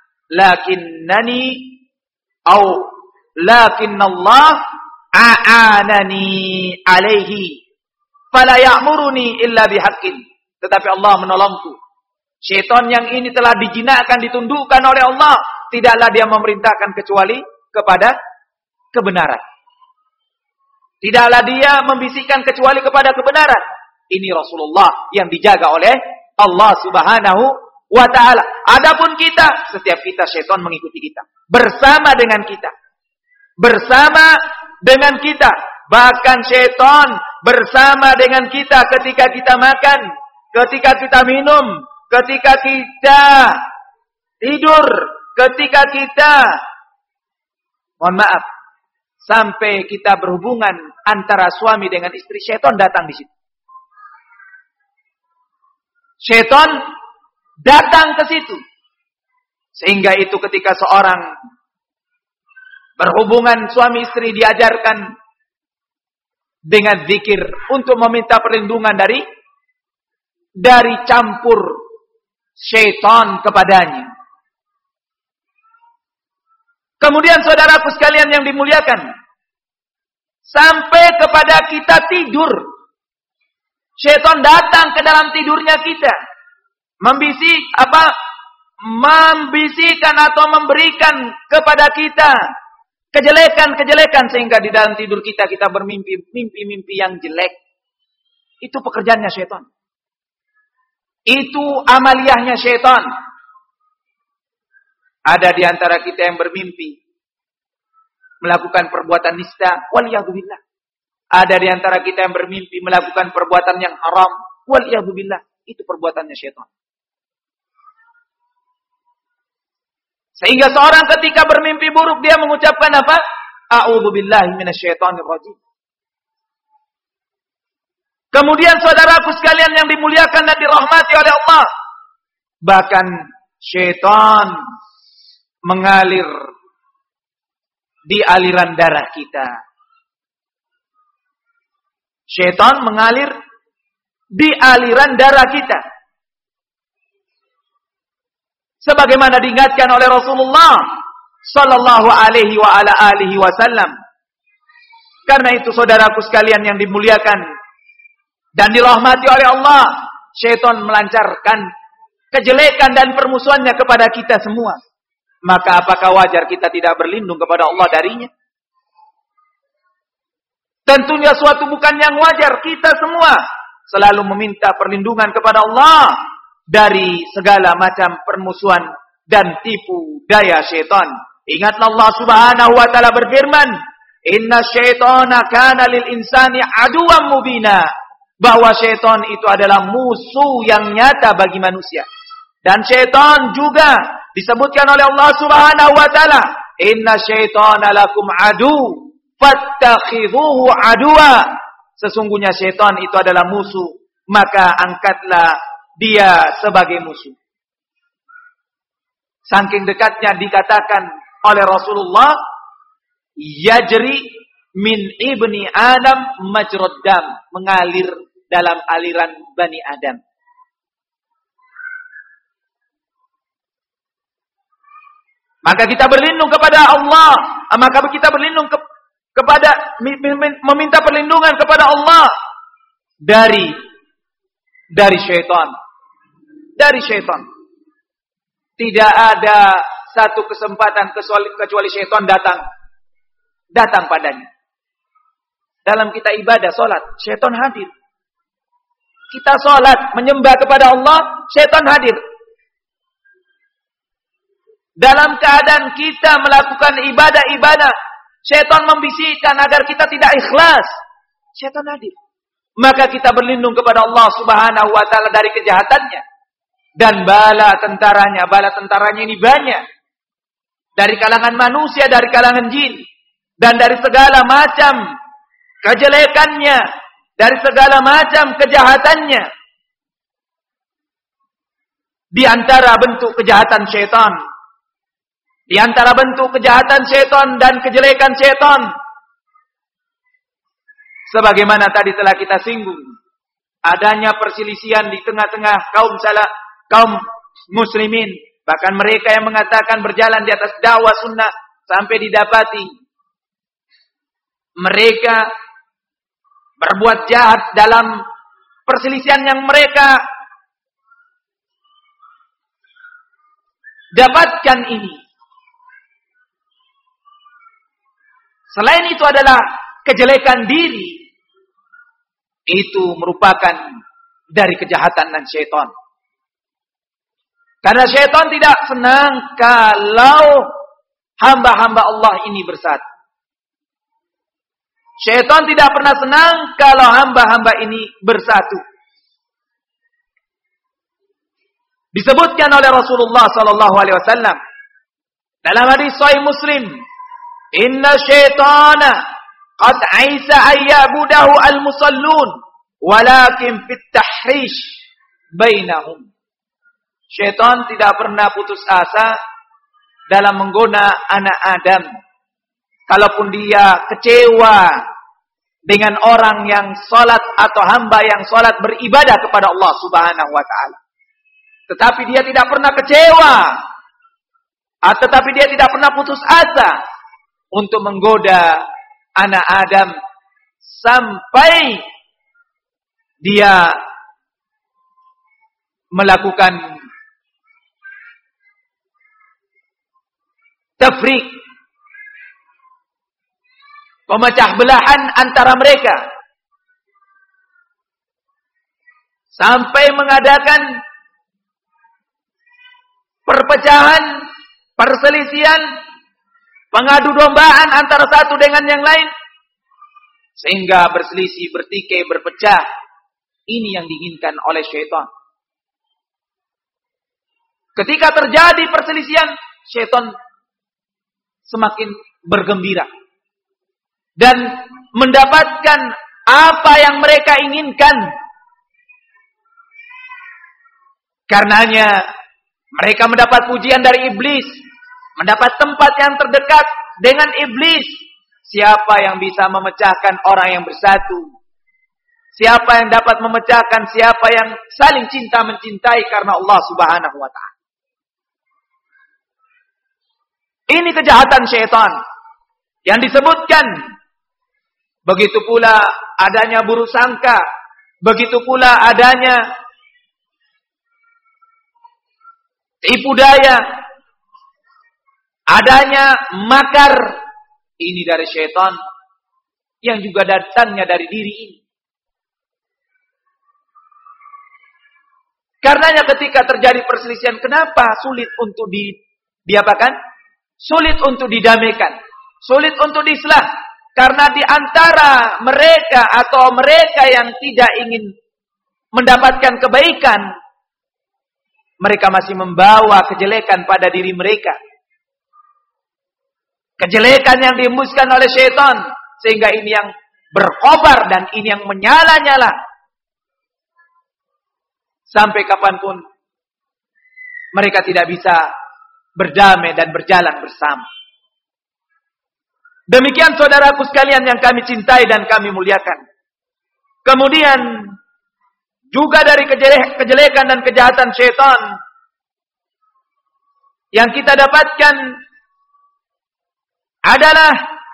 lakinnallah a'anani alaihi fala ya'muruni illa bihaqqin. Tetapi Allah menolongku. Syaitan yang ini telah dijinakkan, ditundukkan oleh Allah, tidaklah dia memerintahkan kecuali kepada kebenaran. Tidaklah dia membisikkan kecuali kepada kebenaran. Ini Rasulullah yang dijaga oleh Allah Subhanahu wa ta'ala. Adapun kita, setiap kita syaitan mengikuti kita. Bersama dengan kita. Bersama dengan kita. Bahkan syaitan bersama dengan kita ketika kita makan, ketika kita minum, ketika kita tidur, ketika kita, mohon maaf, sampai kita berhubungan antara suami dengan istri, syaitan datang di situ. Syaitan datang ke situ. Sehingga itu ketika seorang berhubungan suami istri diajarkan dengan zikir untuk meminta perlindungan dari campur syaitan kepadanya. Kemudian saudaraku sekalian yang dimuliakan, sampai kepada kita tidur, syaitan datang ke dalam tidurnya kita, membisikkan atau memberikan kepada kita kejelekan-kejelekan, sehingga di dalam tidur kita bermimpi mimpi yang jelek. Itu pekerjaannya syaitan. Itu amaliyahnya syaitan. Ada di antara kita yang bermimpi melakukan perbuatan nista, waliyadzubillah. Ada di antara kita yang bermimpi melakukan perbuatan yang haram, waliyadzubillah. Itu perbuatannya syaitan. Sehingga seorang ketika bermimpi buruk dia mengucapkan apa? A'udzubillahi minasyaitonir rajim. Kemudian saudaraku sekalian yang dimuliakan dan dirahmati oleh Allah, bahkan syaitan mengalir di aliran darah kita. Syaitan mengalir di aliran darah kita. Sebagaimana diingatkan oleh Rasulullah sallallahu alaihi wa ala alihi wasallam. Karena itu saudaraku sekalian yang dimuliakan dan dirahmati oleh Allah, syaitan melancarkan kejelekan dan permusuhannya kepada kita semua. Maka apakah wajar kita tidak berlindung kepada Allah darinya? Tentunya suatu bukan yang wajar. Kita semua selalu meminta perlindungan kepada Allah dari segala macam permusuhan dan tipu daya syaitan. Ingatlah Allah Subhanahu wa taala berfirman, "Inna syaitana kana lil insani aduwwan mubina." Bahwa syaitan itu adalah musuh yang nyata bagi manusia. Dan syaitan juga disebutkan oleh Allah Subhanahu wa taala, "Inna syaitana lakum adu, fattakhidhuhu aduwa." Sesungguhnya syaitan itu adalah musuh, maka angkatlah dia sebagai musuh. Saking dekatnya dikatakan oleh Rasulullah, yajri min ibni Adam majrad dam, mengalir dalam aliran Bani Adam. Maka kita berlindung kepada Allah, maka kita berlindung kepada meminta perlindungan kepada Allah dari syaitan. Dari syaitan. Tidak ada satu kesempatan kecuali syaitan datang padanya. Dalam kita ibadah, salat, syaitan hadir. Kita salat, menyembah kepada Allah, syaitan hadir. Dalam keadaan kita melakukan ibadah-ibadah, syaitan membisikkan agar kita tidak ikhlas. Syaitan hadir. Maka kita berlindung kepada Allah Subhanahu wa taala dari kejahatannya. Dan bala tentaranya ini banyak. Dari kalangan manusia, dari kalangan jin. Dan dari segala macam kejelekannya, dari segala macam kejahatannya. Di antara bentuk kejahatan syaitan, di antara bentuk kejahatan syaitan dan kejelekan syaitan, sebagaimana tadi telah kita singgung, adanya perselisihan di tengah-tengah kaum muslimin, bahkan mereka yang mengatakan berjalan di atas dakwah sunnah, sampai didapati mereka berbuat jahat dalam perselisihan yang mereka dapatkan ini. Selain itu adalah kejelekan diri, itu merupakan dari kejahatan dan syaitan. Karena syaitan tidak senang kalau hamba-hamba Allah ini bersatu. Syaitan tidak pernah senang kalau hamba-hamba ini bersatu. Disebutkan oleh Rasulullah SAW dalam hadis Sahih Muslim, inna syaitana qad aisa ayyabudahu al-musallun walakin fit tahrish bainahum. Syaitan tidak pernah putus asa dalam menggoda anak Adam. Kalaupun dia kecewa dengan orang yang salat atau hamba yang salat beribadah kepada Allah Subhanahu wa taala. Tetapi dia tidak pernah kecewa, tetapi dia tidak pernah putus asa untuk menggoda anak Adam sampai dia melakukan tafriq, pemecah belahan antara mereka, sampai mengadakan perpecahan, perselisihan, pengadu dombaan antara satu dengan yang lain, sehingga berselisih, bertikai, berpecah. Ini yang diinginkan oleh syaitan. Ketika terjadi perselisihan, syaitan semakin bergembira dan mendapatkan apa yang mereka inginkan. Karenanya mereka mendapat pujian dari iblis, mendapat tempat yang terdekat dengan iblis. Siapa yang bisa memecahkan orang yang bersatu? Siapa yang dapat memecahkan siapa yang saling cinta mencintai karena Allah Subhanahu wa taala? Ini kejahatan syaitan yang disebutkan. Begitu pula adanya buruk sangka, begitu pula adanya tipu daya, adanya makar. Ini dari syaitan yang juga datangnya dari diri ini. Karenanya ketika terjadi perselisihan, kenapa sulit untuk diapakan? Sulit untuk didamaikan, sulit untuk diislah. Karena di antara mereka atau mereka yang tidak ingin mendapatkan kebaikan, mereka masih membawa kejelekan pada diri mereka. Kejelekan yang dihembuskan oleh syaitan, sehingga ini yang berkobar dan ini yang menyala-nyala. Sampai kapanpun mereka tidak bisa berdamai dan berjalan bersama. Demikian saudaraku sekalian yang kami cintai dan kami muliakan. Kemudian juga dari kejelekan dan kejahatan syaitan yang kita dapatkan adalah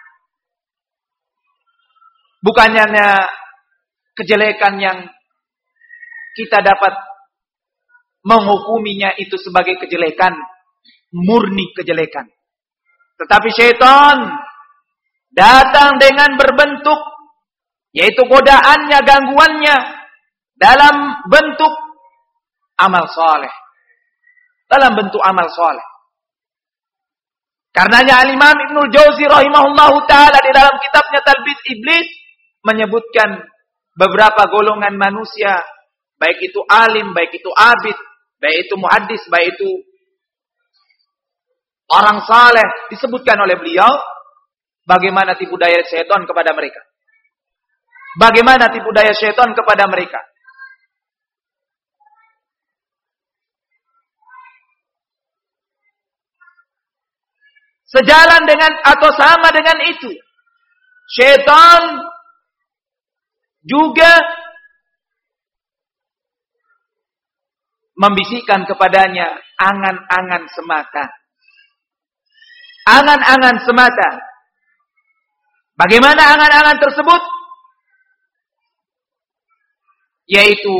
bukannya kejelekan yang kita dapat menghukuminya itu sebagai kejelekan, murni kejelekan. Tetapi syaitan datang dengan berbentuk, yaitu godaannya, gangguannya dalam bentuk amal soleh. Dalam bentuk amal soleh. Karenanya Al-Imam Ibnul Jauzi rahimahullahu ta'ala di dalam kitabnya Talbis Iblis menyebutkan beberapa golongan manusia, baik itu alim, baik itu abid, baik itu muhaddis, baik itu orang saleh, disebutkan oleh beliau bagaimana tipu daya syaitan kepada mereka. Bagaimana tipu daya syaitan kepada mereka. Sejalan dengan atau sama dengan itu, syaitan juga membisikkan kepadanya angan-angan semata. Angan-angan semata. Bagaimana angan-angan tersebut? Yaitu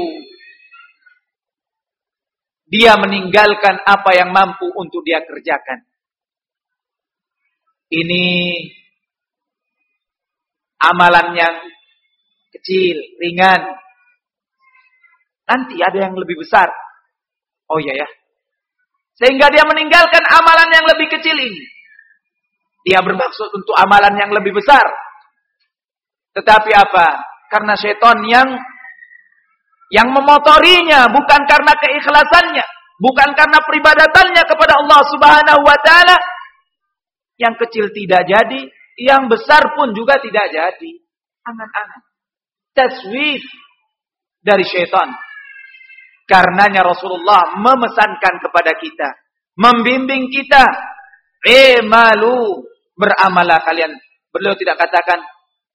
dia meninggalkan apa yang mampu untuk dia kerjakan. Ini amalan yang kecil, ringan. Nanti ada yang lebih besar. Oh iya ya. Sehingga dia meninggalkan amalan yang lebih kecil ini. Dia bermaksud untuk amalan yang lebih besar. Tetapi apa? Karena syaitan yang memotorinya, bukan karena keikhlasannya, bukan karena peribadatannya kepada Allah Subhanahu wa taala. Yang kecil tidak jadi, yang besar pun juga tidak jadi. Angan-angan. Taswif dari syaitan. Karenanya Rasulullah memesankan kepada kita, membimbing kita, malu, beramalah kalian. Beliau tidak katakan,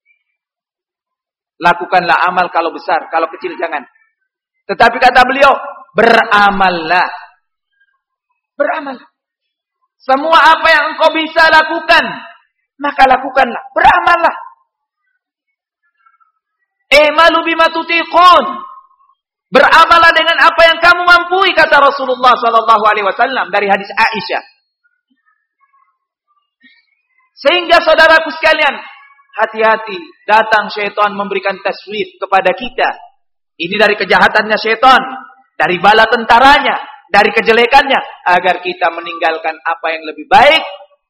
lakukanlah amal kalau besar, kalau kecil jangan. Tetapi kata beliau, beramallah. Beramallah. Semua apa yang engkau bisa lakukan, maka lakukanlah. Beramallah. Malu bima tutiqun. Beramalah dengan apa yang kamu mampu, kata Rasulullah SAW dari hadis Aisyah. Sehingga saudaraku sekalian, hati-hati, datang syaitan memberikan taswif kepada kita. Ini dari kejahatannya syaitan, dari bala tentaranya, dari kejelekannya, agar kita meninggalkan apa yang lebih baik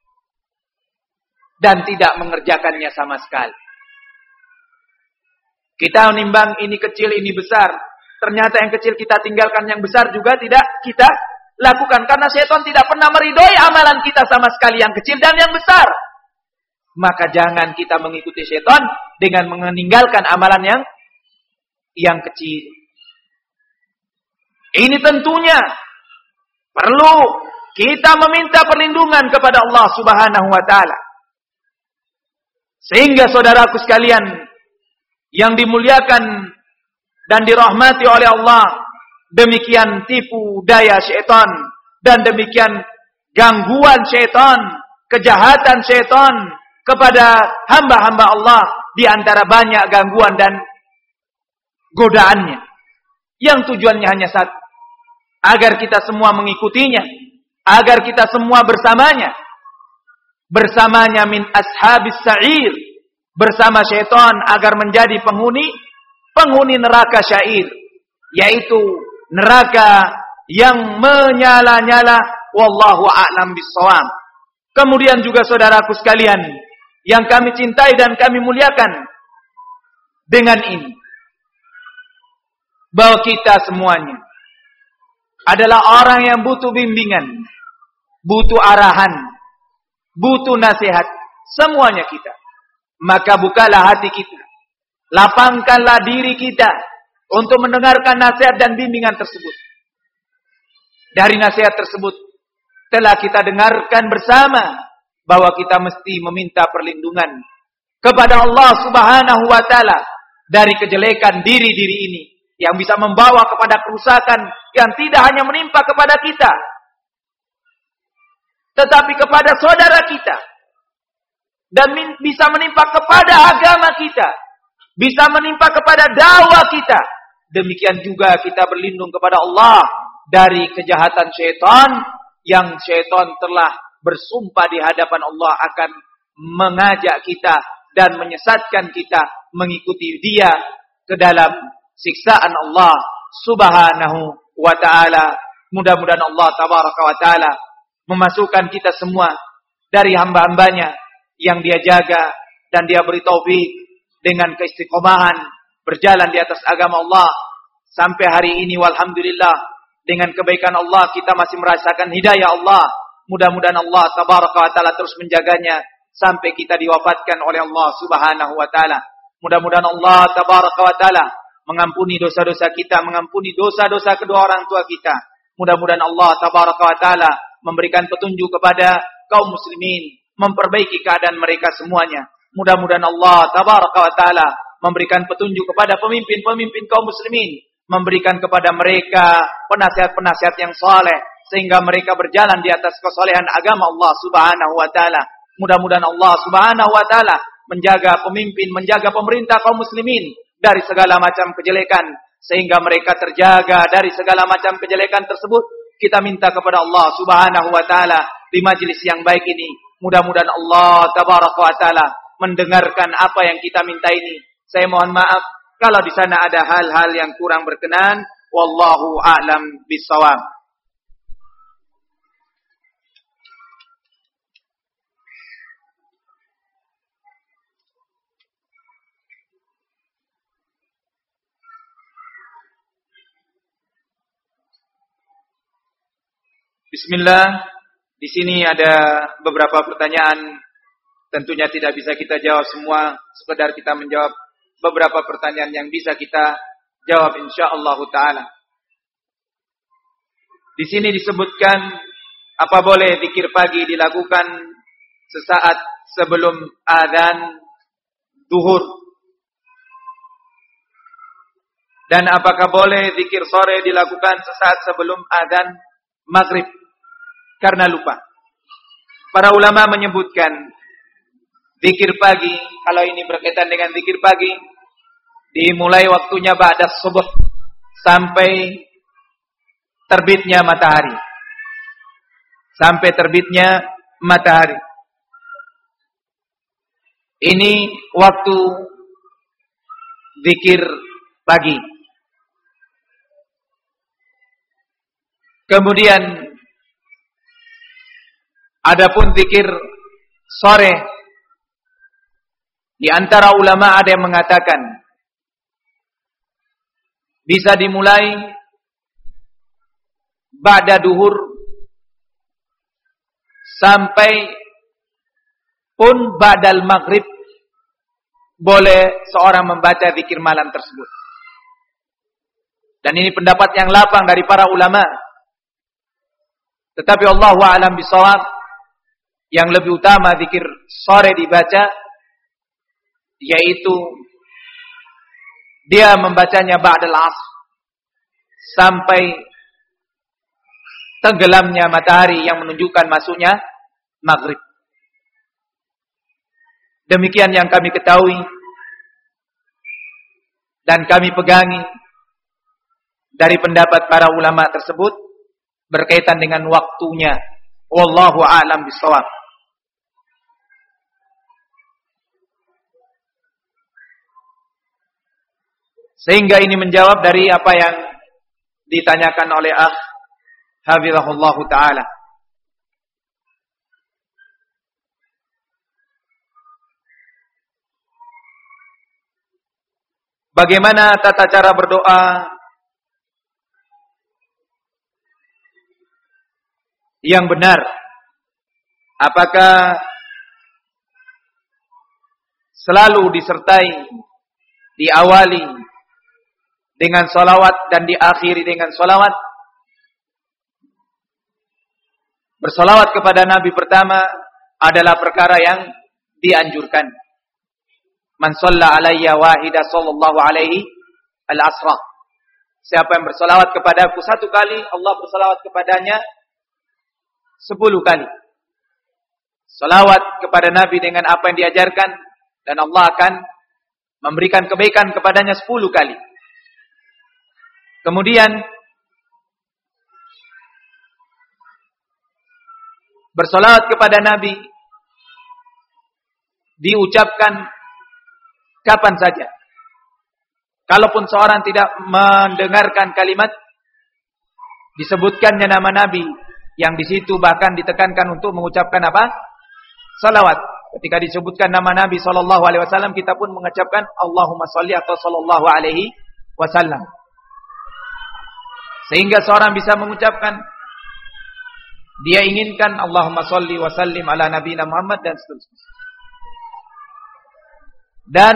dan tidak mengerjakannya sama sekali. Kita menimbang ini kecil, ini besar. Ternyata yang kecil kita tinggalkan, yang besar juga tidak kita lakukan. Karena syaitan tidak pernah meridhoi amalan kita sama sekali, yang kecil dan yang besar. Maka jangan kita mengikuti syaitan dengan meninggalkan amalan yang kecil. Ini tentunya perlu kita meminta perlindungan kepada Allah Subhanahu wa taala. Sehingga saudaraku sekalian yang dimuliakan dan dirahmati oleh Allah, demikian tipu daya syaitan dan demikian gangguan syaitan, kejahatan syaitan kepada hamba-hamba Allah di antara banyak gangguan dan godaannya. Yang tujuannya hanya satu, agar kita semua mengikutinya, agar kita semua bersamanya min ashabis sa'ir, bersama syaitan agar menjadi penghuni neraka syair, yaitu neraka yang menyala-nyala. Wallahu a'lam bissawab. Kemudian juga saudaraku sekalian yang kami cintai dan kami muliakan, dengan ini bahwa kita semuanya adalah orang yang butuh bimbingan, butuh arahan, butuh nasihat, semuanya kita. Maka bukalah hati kita, lapangkanlah diri kita, untuk mendengarkan nasihat dan bimbingan tersebut. Dari nasihat tersebut telah kita dengarkan bersama bahwa kita mesti meminta perlindungan kepada Allah Subhanahu wa taala dari kejelekan diri-diri ini yang bisa membawa kepada kerusakan yang tidak hanya menimpa kepada kita, tetapi kepada saudara kita, dan bisa menimpa kepada agama kita, bisa menimpa kepada dakwah kita. Demikian juga kita berlindung kepada Allah dari kejahatan syaitan yang syaitan telah bersumpah di hadapan Allah akan mengajak kita dan menyesatkan kita mengikuti dia ke dalam siksaan Allah Subhanahu wa ta'ala. Mudah-mudahan Allah tabaraka wa ta'ala memasukkan kita semua dari hamba-hambanya yang dia jaga dan dia beri taufik dengan keistiqomahan berjalan di atas agama Allah sampai hari ini. Walhamdulillah, dengan kebaikan Allah kita masih merasakan hidayah Allah. Mudah-mudahan Allah tabaraka wa ta'ala terus menjaganya sampai kita diwafatkan oleh Allah Subhanahu wa ta'ala. Mudah-mudahan Allah tabaraka wa ta'ala mengampuni dosa-dosa kita, mengampuni dosa-dosa kedua orang tua kita. Mudah-mudahan Allah tabaraka wa ta'ala memberikan petunjuk kepada kaum muslimin, memperbaiki keadaan mereka semuanya. Mudah-mudahan Allah tabaraka wa ta'ala memberikan petunjuk kepada pemimpin-pemimpin kaum muslimin, memberikan kepada mereka penasihat-penasihat yang saleh sehingga mereka berjalan di atas kesolehan agama Allah Subhanahu wa ta'ala. Mudah-mudahan Allah Subhanahu wa ta'ala menjaga pemimpin, menjaga pemerintah kaum muslimin dari segala macam kejelekan sehingga mereka terjaga dari segala macam kejelekan tersebut. Kita minta kepada Allah Subhanahu wa ta'ala di majelis yang baik ini, mudah-mudahan Allah tabaraka wa ta'ala mendengarkan apa yang kita minta ini. Saya mohon maaf kalau di sana ada hal-hal yang kurang berkenan. Wallahu a'lam bishawab. Bismillah. Di sini ada beberapa pertanyaan. Tentunya tidak bisa kita jawab semua. Sekedar kita menjawab beberapa pertanyaan yang bisa kita jawab insyaallah ta'ala. Di sini disebutkan, apa boleh zikir pagi dilakukan sesaat sebelum adzan zuhur? Dan apakah boleh zikir sore dilakukan sesaat sebelum adzan maghrib karena lupa? Para ulama menyebutkan zikir pagi, kalau ini berkaitan dengan zikir pagi, dimulai waktunya ba'da subuh sampai terbitnya matahari. Sampai terbitnya matahari. Ini waktu zikir pagi. Kemudian adapun zikir sore, di antara ulama ada yang mengatakan bisa dimulai ba'da duhur sampai pun ba'dal maghrib boleh seorang membaca zikir malam tersebut. Dan ini pendapat yang lapang dari para ulama. Tetapi Allahu a'lam bishawab, yang lebih utama zikir sore dibaca, yaitu dia membacanya ba'dal asr sampai tenggelamnya matahari yang menunjukkan masuknya maghrib. Demikian yang kami ketahui dan kami pegangi dari pendapat para ulama tersebut berkaitan dengan waktunya. Wallahu a'lam bishawab. Sehingga ini menjawab dari apa yang ditanyakan oleh akh hafizahullahu ta'ala. Bagaimana tata cara berdoa yang benar? Apakah selalu disertai, diawali dengan salawat dan diakhiri dengan salawat. Bersalawat kepada Nabi pertama adalah perkara yang dianjurkan. Man shalla alayya wahida sallallahu alaihi al-asra. Siapa yang bersalawat kepadaku satu kali, Allah bersalawat kepadanya 10 kali. Salawat kepada Nabi dengan apa yang diajarkan, dan Allah akan memberikan kebaikan kepadanya 10 kali. Kemudian bersalawat kepada Nabi diucapkan kapan saja. Kalaupun seorang tidak mendengarkan kalimat disebutkannya nama Nabi, yang di situ bahkan ditekankan untuk mengucapkan apa? Salawat. Ketika disebutkan nama Nabi sallallahu alaihi wasallam, kita pun mengucapkan Allahumma shalli atau sallallahu alaihi wasallam. Sehingga seorang bisa mengucapkan, dia inginkan Allahumma shalli wa sallim ala nabiyina Muhammad dan seterusnya. Dan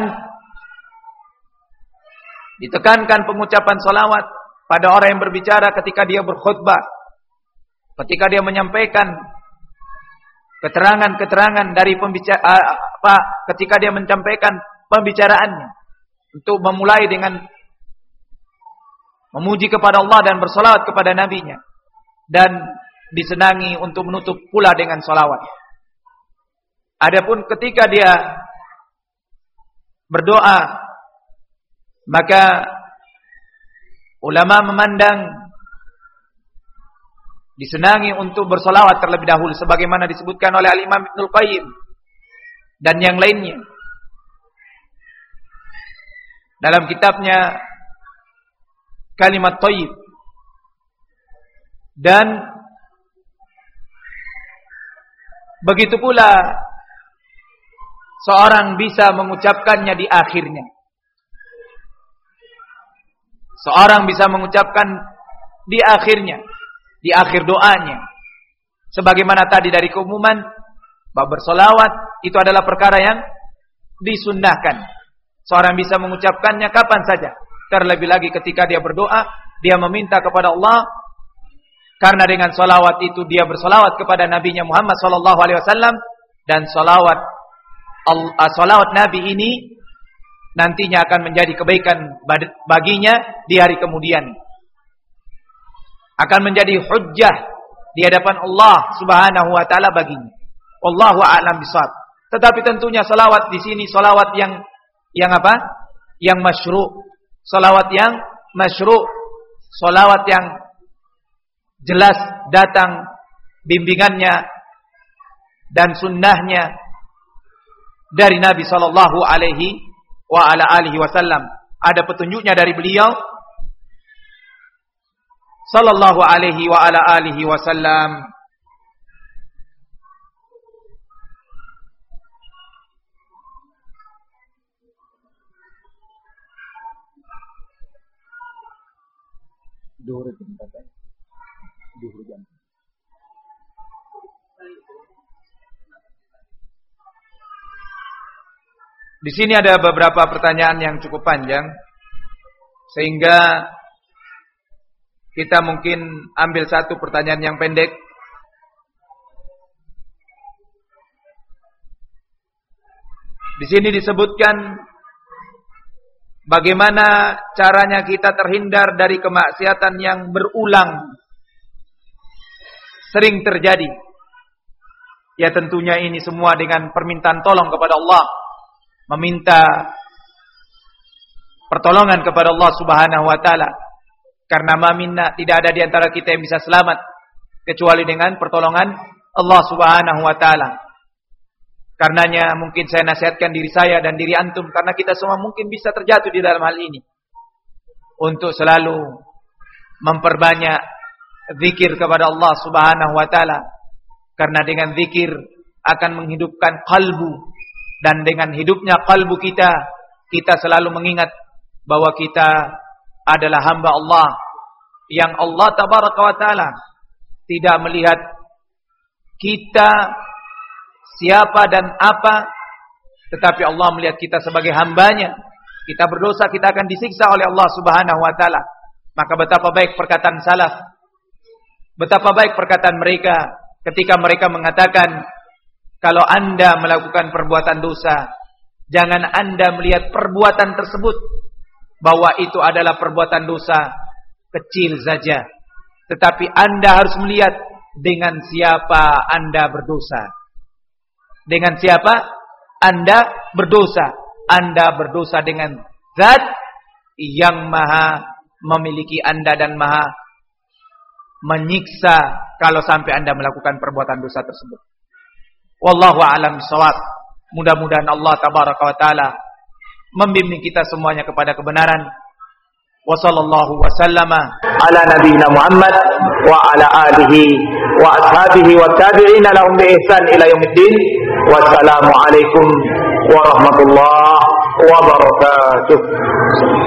ditekankan pengucapan salawat pada orang yang berbicara ketika dia berkhutbah, ketika dia menyampaikan keterangan-keterangan dari ketika dia menyampaikan pembicaraannya, untuk memulai dengan memuji kepada Allah dan bersalawat kepada nabinya, dan disenangi untuk menutup pula dengan salawat. Adapun ketika dia berdoa, maka ulama memandang disenangi untuk bersalawat terlebih dahulu, sebagaimana disebutkan oleh Al-Imam Ibnul Qayyim dan yang lainnya dalam kitabnya Kalimat Thayyib. Dan begitu pula seorang bisa mengucapkannya di akhirnya. Seorang bisa mengucapkan di akhirnya, di akhir doanya. Sebagaimana tadi dari keumuman, bahwa bersolawat itu adalah perkara yang disunnahkan. Seorang bisa mengucapkannya kapan saja. Terlebih lagi ketika dia berdoa, dia meminta kepada Allah. Karena dengan solawat itu dia bersolawat kepada Nabinya Muhammad SAW. Dan solawat Nabi ini nantinya akan menjadi kebaikan baginya di hari kemudian. Akan menjadi hujjah di hadapan Allah Subhanahu wa taala baginya. Wallahu a'lam bishawab. Tetapi tentunya salawat di sini salawat yang apa? Yang masyru'. Salawat yang masyru'. Salawat yang jelas datang bimbingannya dan sunnahnya dari Nabi sallallahu alaihi wa ala alihi wasallam. Ada petunjuknya dari beliau sallallahu alaihi wa ala alihi wasallam. Di sini ada beberapa pertanyaan yang cukup panjang, sehingga kita mungkin ambil satu pertanyaan yang pendek. Di sini disebutkan bagaimana caranya kita terhindar dari kemaksiatan yang berulang, sering terjadi. Ya tentunya ini semua dengan permintaan tolong kepada Allah, meminta pertolongan kepada Allah Subhanahu wa taala. Karena minna, tidak ada di antara kita yang bisa selamat kecuali dengan pertolongan Allah Subhanahu wa taala. Karenanya mungkin saya nasihatkan diri saya dan diri antum, karena kita semua mungkin bisa terjatuh di dalam hal ini, untuk selalu memperbanyak zikir kepada Allah Subhanahu wa taala. Karena dengan zikir akan menghidupkan kalbu, dan dengan hidupnya kalbu kita, kita selalu mengingat bahwa kita adalah hamba Allah, yang Allah tabaraka wa taala tidak melihat kita siapa dan apa, tetapi Allah melihat kita sebagai hambanya, kita berdosa, kita akan disiksa oleh Allah Subhanahu wa taala. Maka betapa baik perkataan salaf, betapa baik perkataan mereka ketika mereka mengatakan, kalau Anda melakukan perbuatan dosa, jangan Anda melihat perbuatan tersebut bahwa itu adalah perbuatan dosa kecil saja, tetapi Anda harus melihat dengan siapa Anda berdosa. Dengan siapa Anda berdosa? Anda berdosa dengan Zat yang maha memiliki Anda dan maha menyiksa kalau sampai Anda melakukan perbuatan dosa tersebut. Wallahu a'lam bishawab. Mudah-mudahan Allah tabaraka wa taala membimbing kita semuanya kepada kebenaran. Wa sallallahu wa sallama ala nabiyyina Muhammad wa ala alihi wa ashabihi wa tabi'ina lahum bi ihsan ila yaumiddin. Wassalamu alaikum warahmatullahi wabarakatuh.